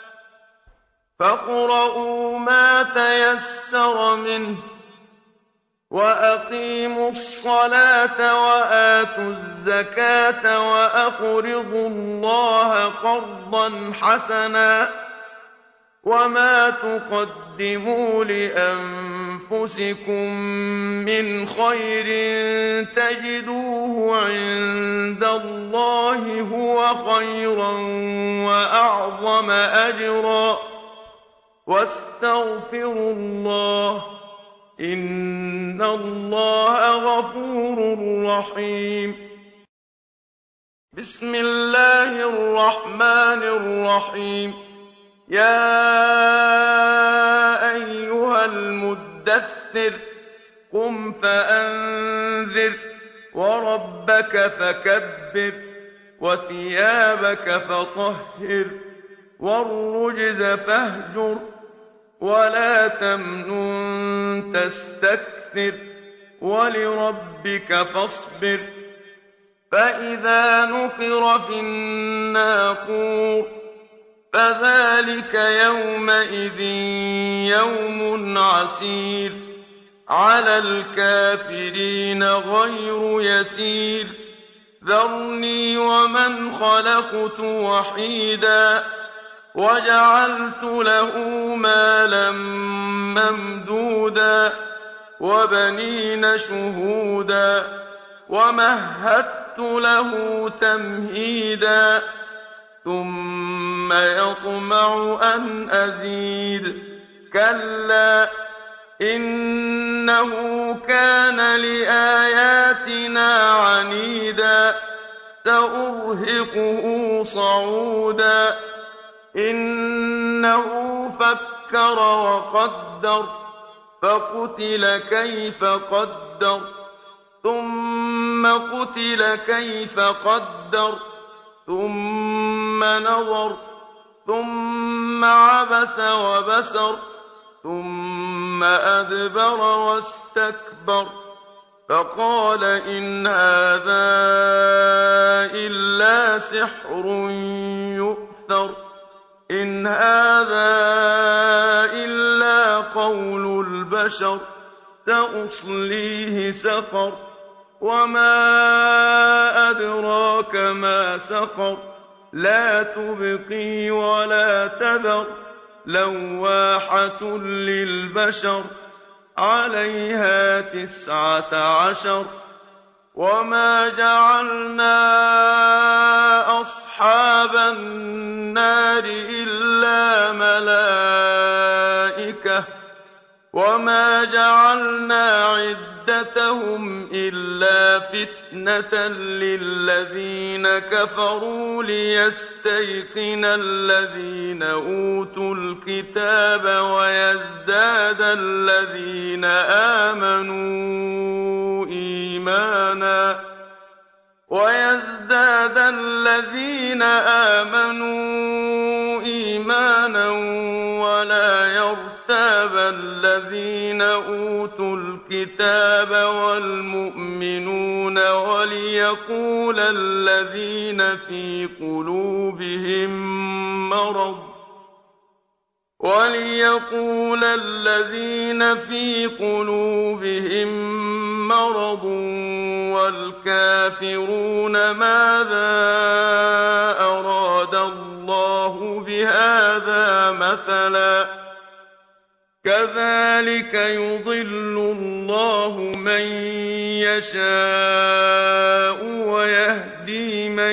فاقرءوا ما تيسر منه وَأَقِيمُوا الصَّلَاةَ وَآتُوا الزَّكَاةَ وَأَقْرِضُوا اللَّهَ قَرْضًا حَسَنًا ۚ وَمَا تُقَدِّمُوا لِأَنفُسِكُم مِّنْ خَيْرٍ تَجِدُوهُ عِندَ اللَّهِ هُوَ خَيْرًا وَأَعْظَمَ أَجْرًا ۚ وَاسْتَغْفِرُوا اللَّهَ ۖ إِنَّ اللَّهَ غَفُورٌ رَّحِيمٌ بسم الله الرحمن الرحيم يا أيها المدثر قم فأنذر وربك فكبر وثيابك فطهر والرجز فاهجر ولا تمنن تستكثر ولربك فاصبر فإذا نقر في الناقور فذلك يومئذ يوم عسير على الكافرين غير يسير ذرني ومن خلقت وحيدا وجعلت له مالا ممدودا وبنين شهودا ومهدت له تمهيدا ثم يطمع أن أزيد كلا إنه كان لآياتنا عنيدا سأرهقه صعودا إنه فكر وقدر فقتل كيف قدر ثم قتل كيف قدر ثم نظر ثم عبس وبسر ثم أدبر واستكبر فقال إن هذا إلا سحر يؤثر إن هذا إلا قول البشر سأصليه سقر وما أدراك ما سقر لا تبقي ولا تذر لواحة للبشر عليها 19 وما جعلنا أصحاب النار إلا ملائكة وَمَا جَعَلْنَا عِدَّتَهُمْ إِلَّا فِتْنَةً لِّلَّذِينَ كَفَرُوا لِيَسْتَيْقِنَ الَّذِينَ أُوتُوا الْكِتَابَ وَيَزْدَادَ الَّذِينَ آمَنُوا إِيمَانًا وَلَا يَرْتَابَ الَّذِينَ أُوتُوا الْكِتَابَ وَالْمُؤْمِنُونَ وَلِيَقُولَ الَّذِينَ فِي قُلُوبِهِم مَّرَضٌ وَالْكَافِرُونَ مَاذَا أَرَادَ اللَّهُ بِهَٰذَا مَثَلًا ۚ كَذَٰلِكَ يُضِلُّ اللَّهُ مَن يَشَاءُ وَيَهْدِي مَن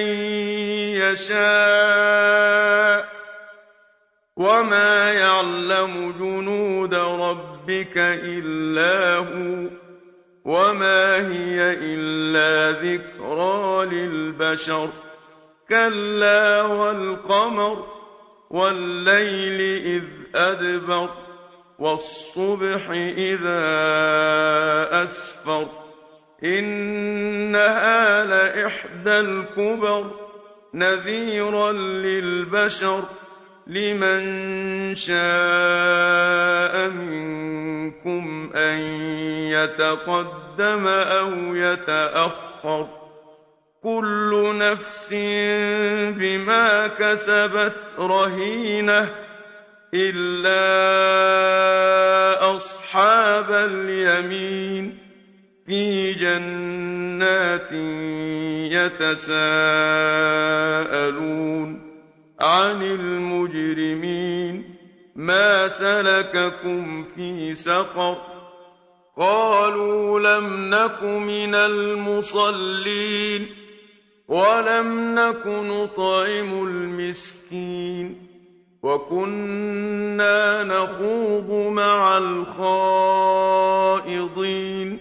يَشَاءُ ۚ وَمَا يَعْلَمُ جُنُودَ رَبِّكَ إِلَّا هُوَ ۚ وَمَا هِيَ إِلَّا ذِكْرَىٰ لِلْبَشَرِ كَلَّا وَالْقَمَرِ وَاللَّيْلِ إِذْ أَدْبَرَ وَالصُّبْحِ إِذَا أَسْفَرَ إِنَّهَا لَإِحْدَى الْكُبَرِ نَذِيرًا لِّلْبَشَرِ لِمَن شَاءَ مِنكُمْ أَن يَتَقَدَّمَ أَوْ يَتَأَخَّرَ كُلُّ نَفْسٍ بِمَا كَسَبَتْ رَهِينَةٌ إِلَّا أَصْحَابَ الْيَمِينِ فِي جَنَّاتٍ يَتَسَاءَلُونَ عَنِ الْمُجْرِمِينَ مَا سَلَكَكُمْ فِي سَقَرَ قَالُوا لَمْ نَكُ مِنَ الْمُصَلِّينَ وَلَمْ نَكُ نُطْعِمُ الْمِسْكِينَ وَكُنَّا نَخُوضُ مَعَ الْخَائِضِينَ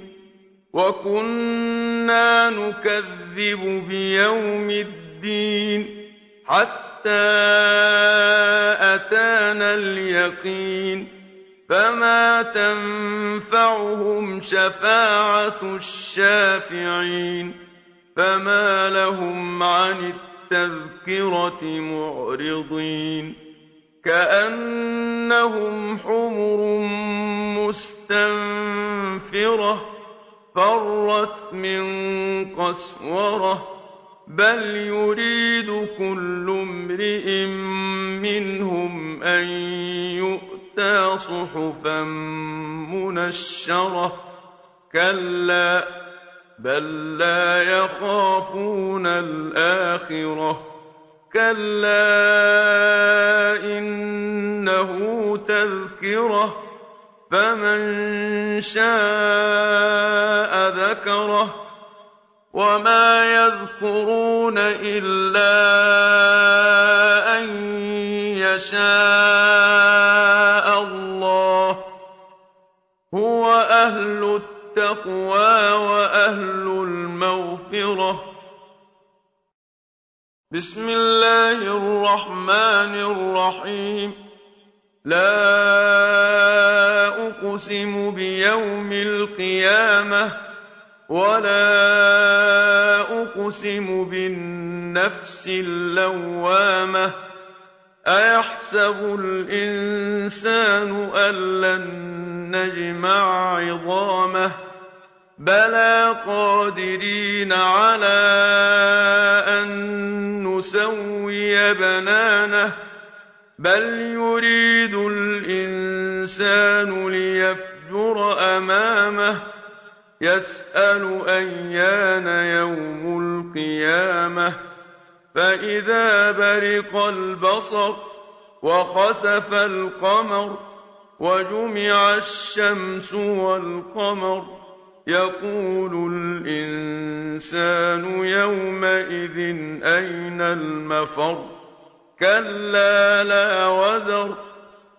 وَكُنَّا نُكَذِّبُ بِيَوْمِ الدِّينِ حَتَّىٰ أَتَانَا الْيَقِينُ فَمَا تَنفَعُهُمْ شَفَاعَةُ الشَّافِعِينَ فَمَا لَهُمْ عَنِ التَّذْكِرَةِ مُعْرِضِينَ كَأَنَّهُمْ حُمُرٌ مُّسْتَنفِرَةٌ فَرَّتْ مِن قَسْوَرَةٍ بَلْ يُرِيدُ كُلُّ امْرِئٍ مِّنْهُمْ أَن يُؤْتَىٰ صُحُفًا مُّنَشَّرَةً كَلَّا بَل لَّا يَخَافُونَ الْآخِرَةَ كَلَّا إِنَّهُ تَذْكِرَةٌ فَمَن شَاءَ ذَكَرَهُ وَمَا يَذْكُرُونَ إِلَّا أَن يَشَاءَ اللَّهُ هُوَ أَهْلُ التَّقْوَىٰ وَأَهْلُ الْمَغْفِرَةِ بسم الله الرحمن الرحيم لا أقسم بيوم القيامة ولا أقسم بالنفس اللوامة أيحسب الإنسان ألن نجمع عظامه بلى قادرين على أن نسوي بنانه بل يريد الإنسان ليفجر أمامه يسأل أيان يوم القيامة فإذا برق البصر وخسف القمر وجمع الشمس والقمر يقول الإنسان يومئذ أين المفر كلا لا وزر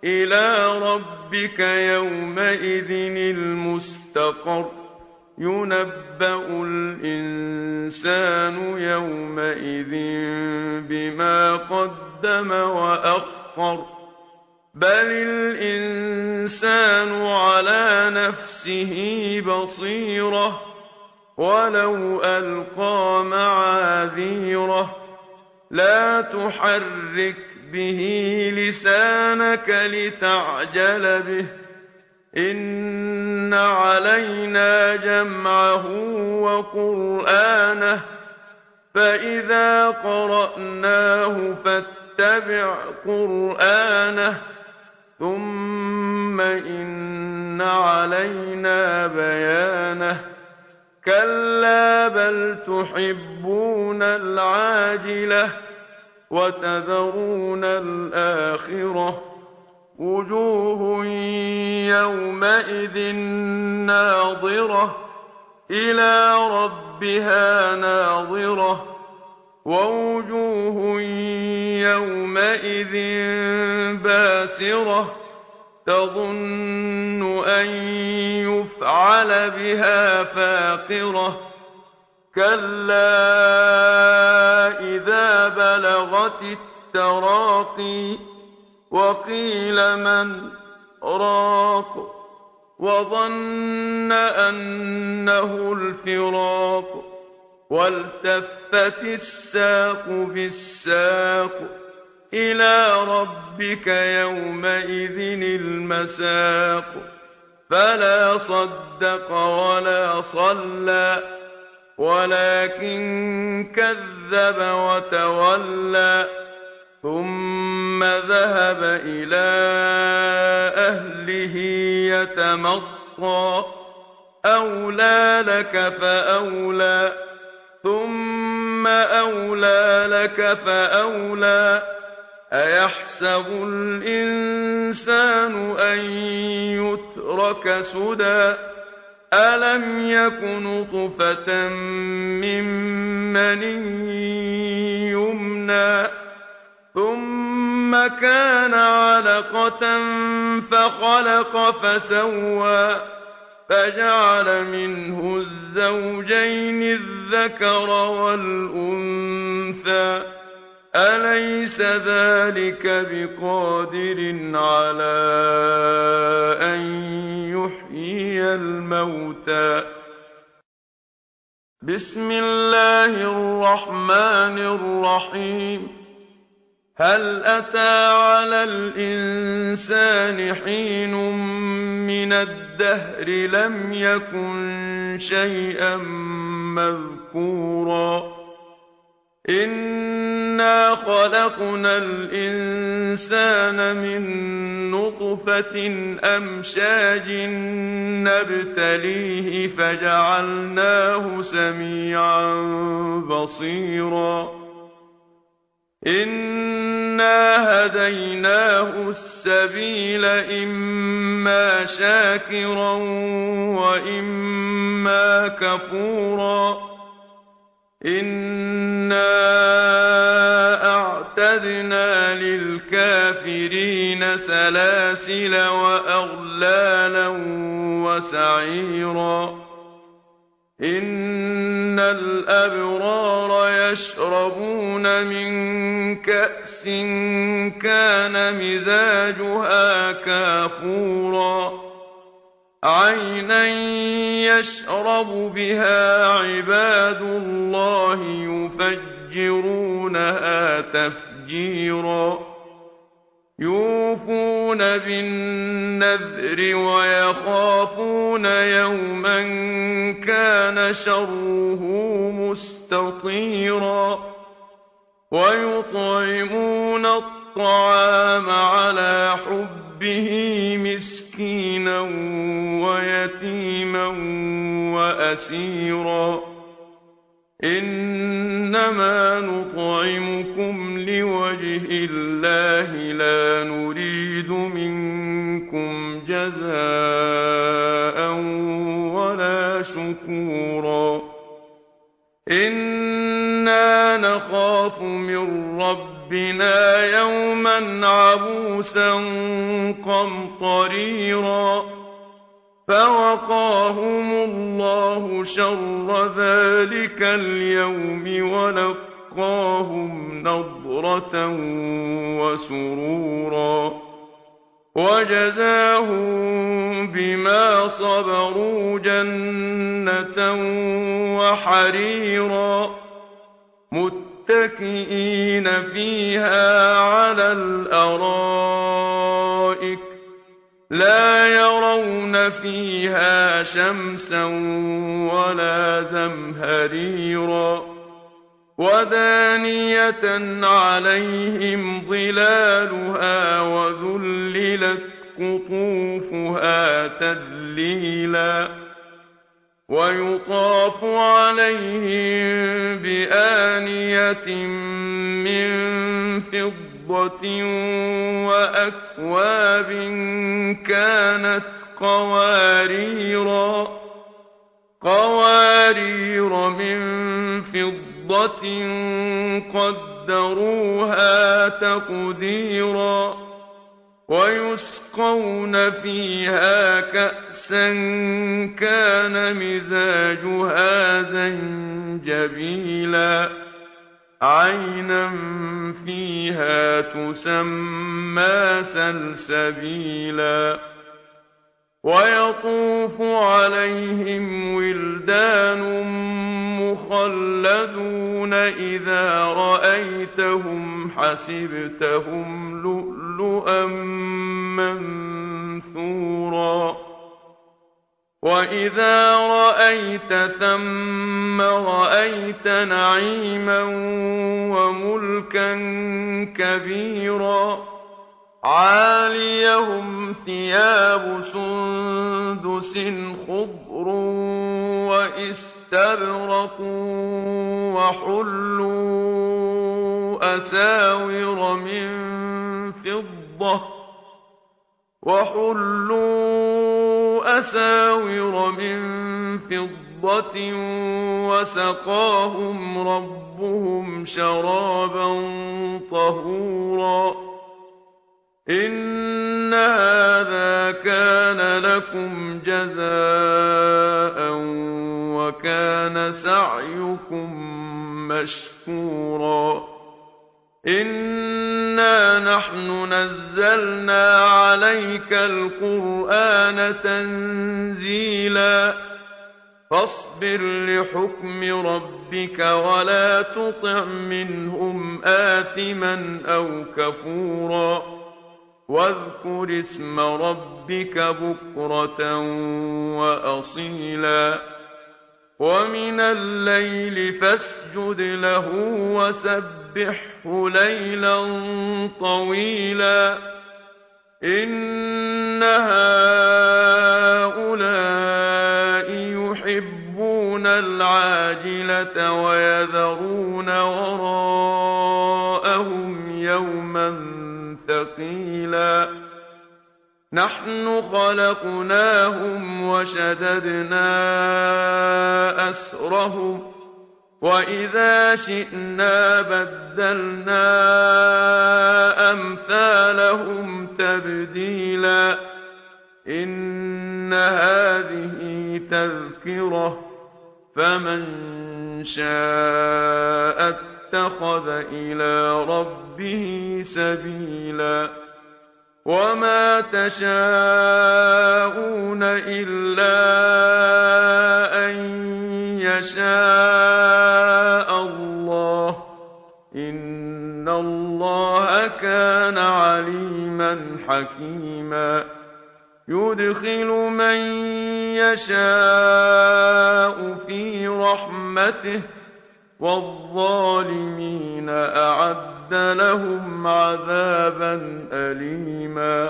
إِلَىٰ رَبِّكَ يَوْمَئِذٍ الْمُسْتَقَرُّ يُنَبَّأُ الْإِنسَانُ يَوْمَئِذٍ بِمَا قَدَّمَ وَأَخَّرَ بَلِ الْإِنسَانُ عَلَىٰ نَفْسِهِ بَصِيرَةٌ وَلَوْ أَلْقَىٰ مَعَاذِيرَهُ لَا تُحَرِّكْ بِهِ لِسَانَكَ لِتَعْجَلَ بِهِ إِنَّ عَلَيْنَا جَمْعَهُ وَقُرْآنَهُ فَإِذَا قَرَأْنَاهُ فَاتَّبِعْ قُرْآنَهُ ثُمَّ إِنَّ عَلَيْنَا بَيَانَهُ كَلَّا بَلْ تُحِبُّونَ الْعَاجِلَةَ وَتَذَرُونَ الْآخِرَةَ وُجُوهٌ يَوْمَئِذٍ نَّاضِرَةٌ إِلَىٰ رَبِّهَا نَاظِرَةٌ وَوُجُوهٌ يَوْمَئِذٍ بَاسِرَةٌ تَظُنُّ أَن يُفْعَلَ بِهَا فَاقِرَةٌ كَلَّا إِذَا بَلَغَتِ التَّرَاقِيَ وَقِيلَ مَنْ ۜ رَاقٍ وَظَنَّ أَنَّهُ الْفِرَاقُ وَالْتَفَّتِ السَّاقُ بِالسَّاقِ إِلَىٰ رَبِّكَ يَوْمَئِذٍ الْمَسَاقُ فَلَا صَدَّقَ وَلَا صَلَّىٰ وَلَٰكِن كَذَّبَ وَتَوَلَّىٰ ثُمَّ ذَهَبَ إِلَىٰ أَهْلِهِ يَتَمَطَّىٰ أَوْلَىٰ لَكَ فَأَوْلَىٰ ثُمَّ أَوْلَىٰ لَكَ فَأَوْلَىٰ أَيَحْسَبُ الْإِنسَانُ أَن يُتْرَكَ سُدًى أَلَمْ يَكُ نُطْفَةً مِّن مَّنِيٍّ يُمْنَىٰ ثُمَّ كَانَ عَلَقَةً فَخَلَقَ فَسَوَّىٰ فَجَعَلَ مِنْهُ الزَّوْجَيْنِ الذَّكَرَ وَالْأُنثَىٰ أَلَيْسَ ذَٰلِكَ بِقَادِرٍ عَلَىٰ أَن يُحْيِيَ الْمَوْتَىٰ بِسْمِ اللَّهِ الرَّحْمَٰنِ الرَّحِيمِ هَلْ أَتَىٰ عَلَى الْإِنسَانِ حِينٌ مِّنَ الدَّهْرِ لَمْ يَكُن شَيْئًا مَّذْكُورًا إِنَّا خَلَقْنَا الْإِنسَانَ مِن نُّطْفَةٍ أَمْشَاجٍ نَّبْتَلِيهِ فَجَعَلْنَاهُ سَمِيعًا بَصِيرًا إِنَّا هَدَيْنَاهُ السَّبِيلَ إِمَّا شَاكِرًا وَإِمَّا كَفُورًا إِنَّا أَعْتَدْنَا لِلْكَافِرِينَ سَلَاسِلَ وَأَغْلَالًا وَسَعِيرًا إِنَّ الْأَبْرَارَ يَشْرَبُونَ مِن كَأْسٍ كَانَ مِزَاجُهَا كَافُورًا عَيْنًا يَشْرَبُ بِهَا عِبَادُ اللَّهِ يُفَجِّرُونَهَا تَفْجِيرًا يُوفُونَ بِالنَّذْرِ وَيَخَافُونَ يَوْمًا كَانَ شَرُّهُ مُسْتَطِيرًا وَيُطْعِمُونَ الطَّعَامَ عَلَىٰ حُبِّهِ مِسْكِينًا وَيَتِيمًا وَأَسِيرًا إِنَّمَا نُطْعِمُكُمْ لِوَجْهِ اللَّهِ لَا نُرِيدُ مِنكُمْ جَزَاءً وَلَا شُكُورًا إِنَّا نَخَافُ مِن رَّبِّنَا رَبِّنَا يَوْمًا عَبُوسًا قَمْطَرِيرًا فَوَقَاهُمُ اللَّهُ شَرَّ ذَٰلِكَ الْيَوْمِ وَلَقَّاهُمْ نَضْرَةً وَسُرُورًا وَجَزَاهُم بِمَا صَبَرُوا جَنَّةً وَحَرِيرًا مُّتَّكِئِينَ فِيهَا عَلَى الْأَرَائِكِ لَا يَرَوْنَ فِيهَا شَمْسًا وَلَا زَمْهَرِيرًا وَدَانِيَةً عَلَيْهِمْ ظِلَالُهَا وَذُلِّلَتْ قُطُوفُهَا تَذْلِيلًا وَيُطَافُ عَلَيْهِم بِآنِيَةٍ مِّن فِضَّةٍ وَأَكْوَابٍ كَانَتْ قَوَارِيرَ مِن فِضَّةٍ قَدَّرُوهَا تَقْدِيرًا وَيُسْقَوْنَ فِيهَا كَأْسًا كَانَ مِزَاجُهَا زَنجَبِيلًا عَيْنًا فِيهَا تُسَمَّىٰ سَلْسَبِيلًا وَيَطُوفُ عَلَيْهِمْ وِلْدَانٌ مُّخَلَّدُونَ إِذَا رَأَيْتَهُمْ حَسِبْتَهُمْ لُؤْلُؤًا مَّنثُورًا وَإِذَا رَأَيْتَ ثَمَّ رَأَيْتَ نَعِيمًا وَمُلْكًا كَبِيرًا عَالِيَهُمْ ثِيَابُ سُندُسٍ خُضْرٌ وَإِسْتَبْرَقٌ وَحُلُّوا أَسَاوِرَ مِن فِضَّةٍ وَسَقَاهُمْ رَبُّهُمْ شَرَابًا طَهُورًا إِنَّ هَٰذَا كَانَ لَكُمْ جَزَاءً وَكَانَ سَعْيُكُم مَّشْكُورًا إِنَّا نَحْنُ نَزَّلْنَا عَلَيْكَ الْقُرْآنَ تَنزِيلًا فَاصْبِرْ لِحُكْمِ رَبِّكَ وَلَا تُطِعْ مِنْهُمْ آثِمًا أَوْ كَفُورًا وَاذْكُرِ اسْمَ رَبِّكَ بُكْرَةً وَأَصِيلًا وَمِنَ اللَّيْلِ فَاسْجُدْ لَهُ وَسَبِّحْهُ لَيْلًا طَوِيلًا إِنَّ هَٰؤُلَاءِ يُحِبُّونَ الْعَاجِلَةَ وَيَذَرُونَ وَرَاءَهُمْ يَوْمًا ثَقِيلًا نَحْنُ خَلَقْنَاهُمْ وَشَدَدْنَا أَسْرَهُمْ وَإِذَا شِئْنَا بَدَّلْنَا أَمْثَالَهُمْ تَبْدِيلًا إِنَّ هَٰذِهِ تَذْكِرَةٌ فَمَن شَاءَ اتَّخَذَ إِلَىٰ رَبِّهِ سَبِيلًا وَمَا تَشَاءُونَ إِلَّا أَن يَشَاءَ اللَّهُ ۚ إِنَّ اللَّهَ كَانَ عَلِيمًا حَكِيمًا يُدْخِلُ مَن يَشَاءُ فِي رَحْمَتِهِ ۚ وَالظَّالِمِينَ أَعَدَّ لَهُمْ عَذَابًا أَلِيمًا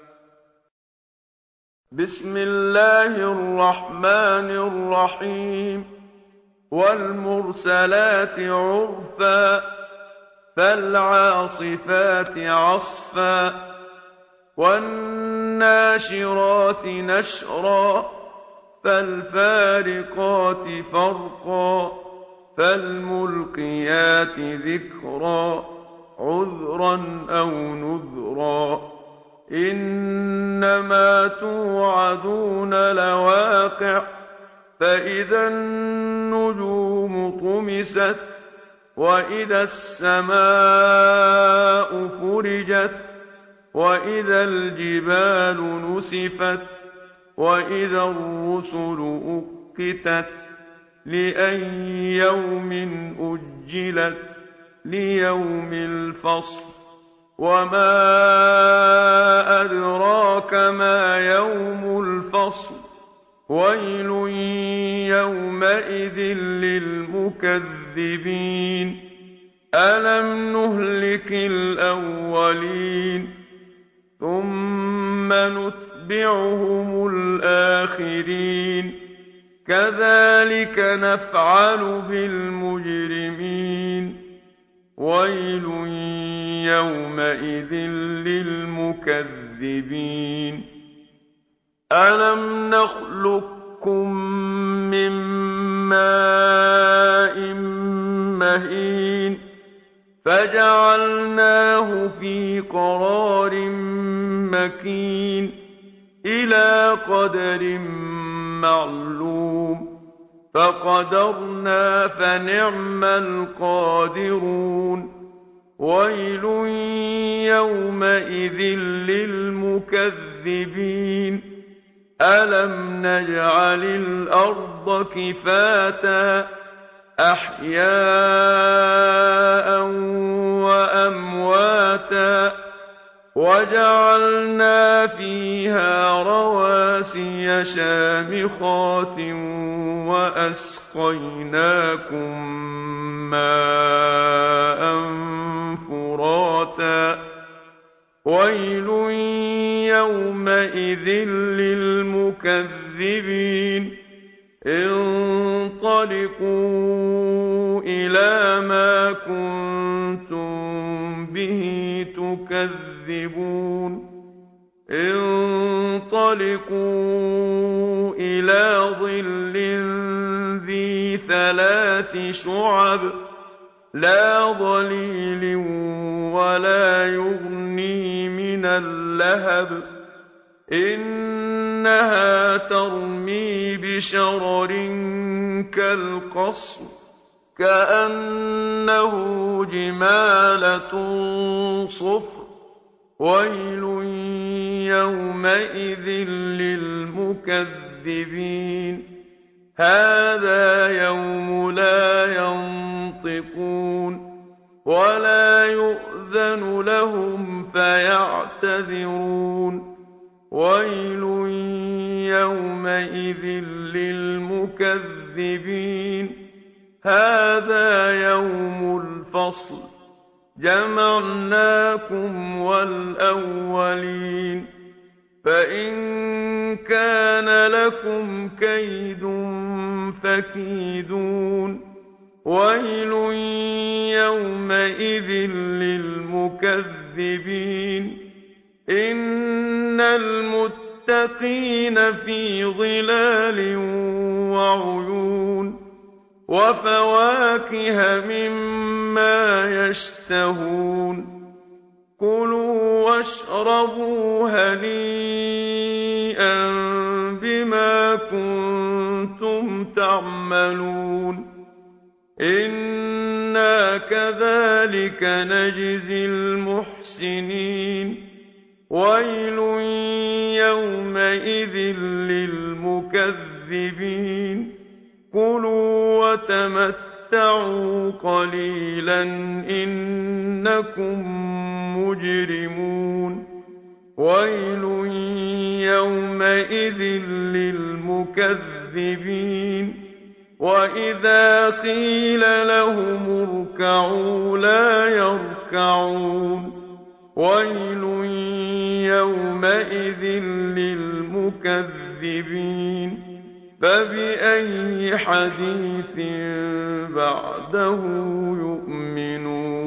بسم الله الرحمن الرحيم وَالْمُرْسَلَاتِ عُرْفًا فَالْعَاصِفَاتِ عَصْفًا وَالنَّاشِرَاتِ نَشْرًا فَالْفَارِقَاتِ فَرْقًا فَالْمُلْقِيَاتِ ذِكْرًا عُذْرًا أَوْ نُذْرًا إِنَّمَا تُوعَدُونَ لَوَاقِعٌ فَإِذَا النُّجُومُ طُمِسَتْ وَإِذَا السَّمَاءُ فُرِجَتْ وَإِذَا الْجِبَالُ نُسِفَتْ وَإِذَا الرُّسُلُ أُقِّتَتْ لِأَيِّ يَوْمٍ أُجِّلَتْ لِيَوْمِ الْفَصْلِ وَمَا أَدْرَاكَ مَا يَوْمُ الْفَصْلِ وَيْلٌ يَوْمَئِذٍ لِّلْمُكَذِّبِينَ أَلَمْ نُهْلِكِ الْأَوَّلِينَ ثُمَّ نُتْبِعُهُمُ الْآخِرِينَ كَذَٰلِكَ نَفْعَلُ بِالْمُجْرِمِينَ وَيْلٌ يَوْمَئِذٍ لِّلْمُكَذِّبِينَ أَلَمْ نَخْلُقكُّم مِّن مَّاءٍ مَّهِينٍ فَجَعَلْنَاهُ فِي قَرَارٍ مَّكِينٍ إِلَىٰ قَدَرٍ مَّعْلُومٍ فَقَدَرْنَا فَنِعْمَ الْقَادِرُونَ وَيْلٌ يَوْمَئِذٍ لِّلْمُكَذِّبِينَ أَلَمْ نَجْعَلِ الْأَرْضَ كِفَاتًا أَحْيَاءً وَأَمْوَاتًا وَجَعَلْنَا فِيهَا رَوَاسِيَ شَامِخَاتٍ وَأَسْقَيْنَاكُم مَّاءً فُرَاتًا وَيْلٌ يَوْمَئِذٍ لِّلْمُكَذِّبِينَ انطَلِقُوا إِلَىٰ مَا كُنتُم بِهِ تُكَذِّبُونَ انطَلِقُوا إِلَىٰ ظِلٍّ ذِي ثَلَاثِ شُعَبٍ لَّا ظَلِيلٍ وَلَا يُغْنِي مِنَ اللَّهَبِ إِنَّهَا تَرْمِي بِشَرَرٍ كَالْقَصْرِ كَأَنَّهُ جِمَالَتٌ صُفْرٌ وَيْلٌ يَوْمَئِذٍ لِّلْمُكَذِّبِينَ هَٰذَا يَوْمُ لَا يَنطِقُونَ وَلَا يُؤْذَنُ لَهُمْ فَيَعْتَذِرُونَ وَيْلٌ يَوْمَئِذٍ لِّلْمُكَذِّبِينَ هَٰذَا يَوْمُ الْفَصْلِ جَمَعْنَاكُمْ وَالْأَوَّلِينَ فَإِن كَانَ لَكُمْ كَيْدٌ فَكِيدُونِ وَيْلٌ يَوْمَئِذٍ لِّلْمُكَذِّبِينَ إِنَّ الْمُتَّقِينَ فِي ظِلَالٍ وَعُيُونٍ وَفَوَاكِهَ مِمَّا يَشْتَهُونَ كُلُوا وَاشْرَبُوا هَنِيئًا بِمَا كُنتُمْ تَعْمَلُونَ إِنَّا كَذَٰلِكَ نَجْزِي الْمُحْسِنِينَ وَيْلٌ يَوْمَئِذٍ لِّلْمُكَذِّبِينَ كُلُوا وَتَمَتَّعُوا قَلِيلًا إِنَّكُم مُّجْرِمُونَ وَيْلٌ يَوْمَئِذٍ لِّلْمُكَذِّبِينَ وَإِذَا قِيلَ لَهُمُ ارْكَعُوا لَا يَرْكَعُونَ وَيْلٌ يَوْمَئِذٍ لِّلْمُكَذِّبِينَ فَبِأَيِّ حَدِيثٍ بَعْدَهُ يُؤْمِنُونَ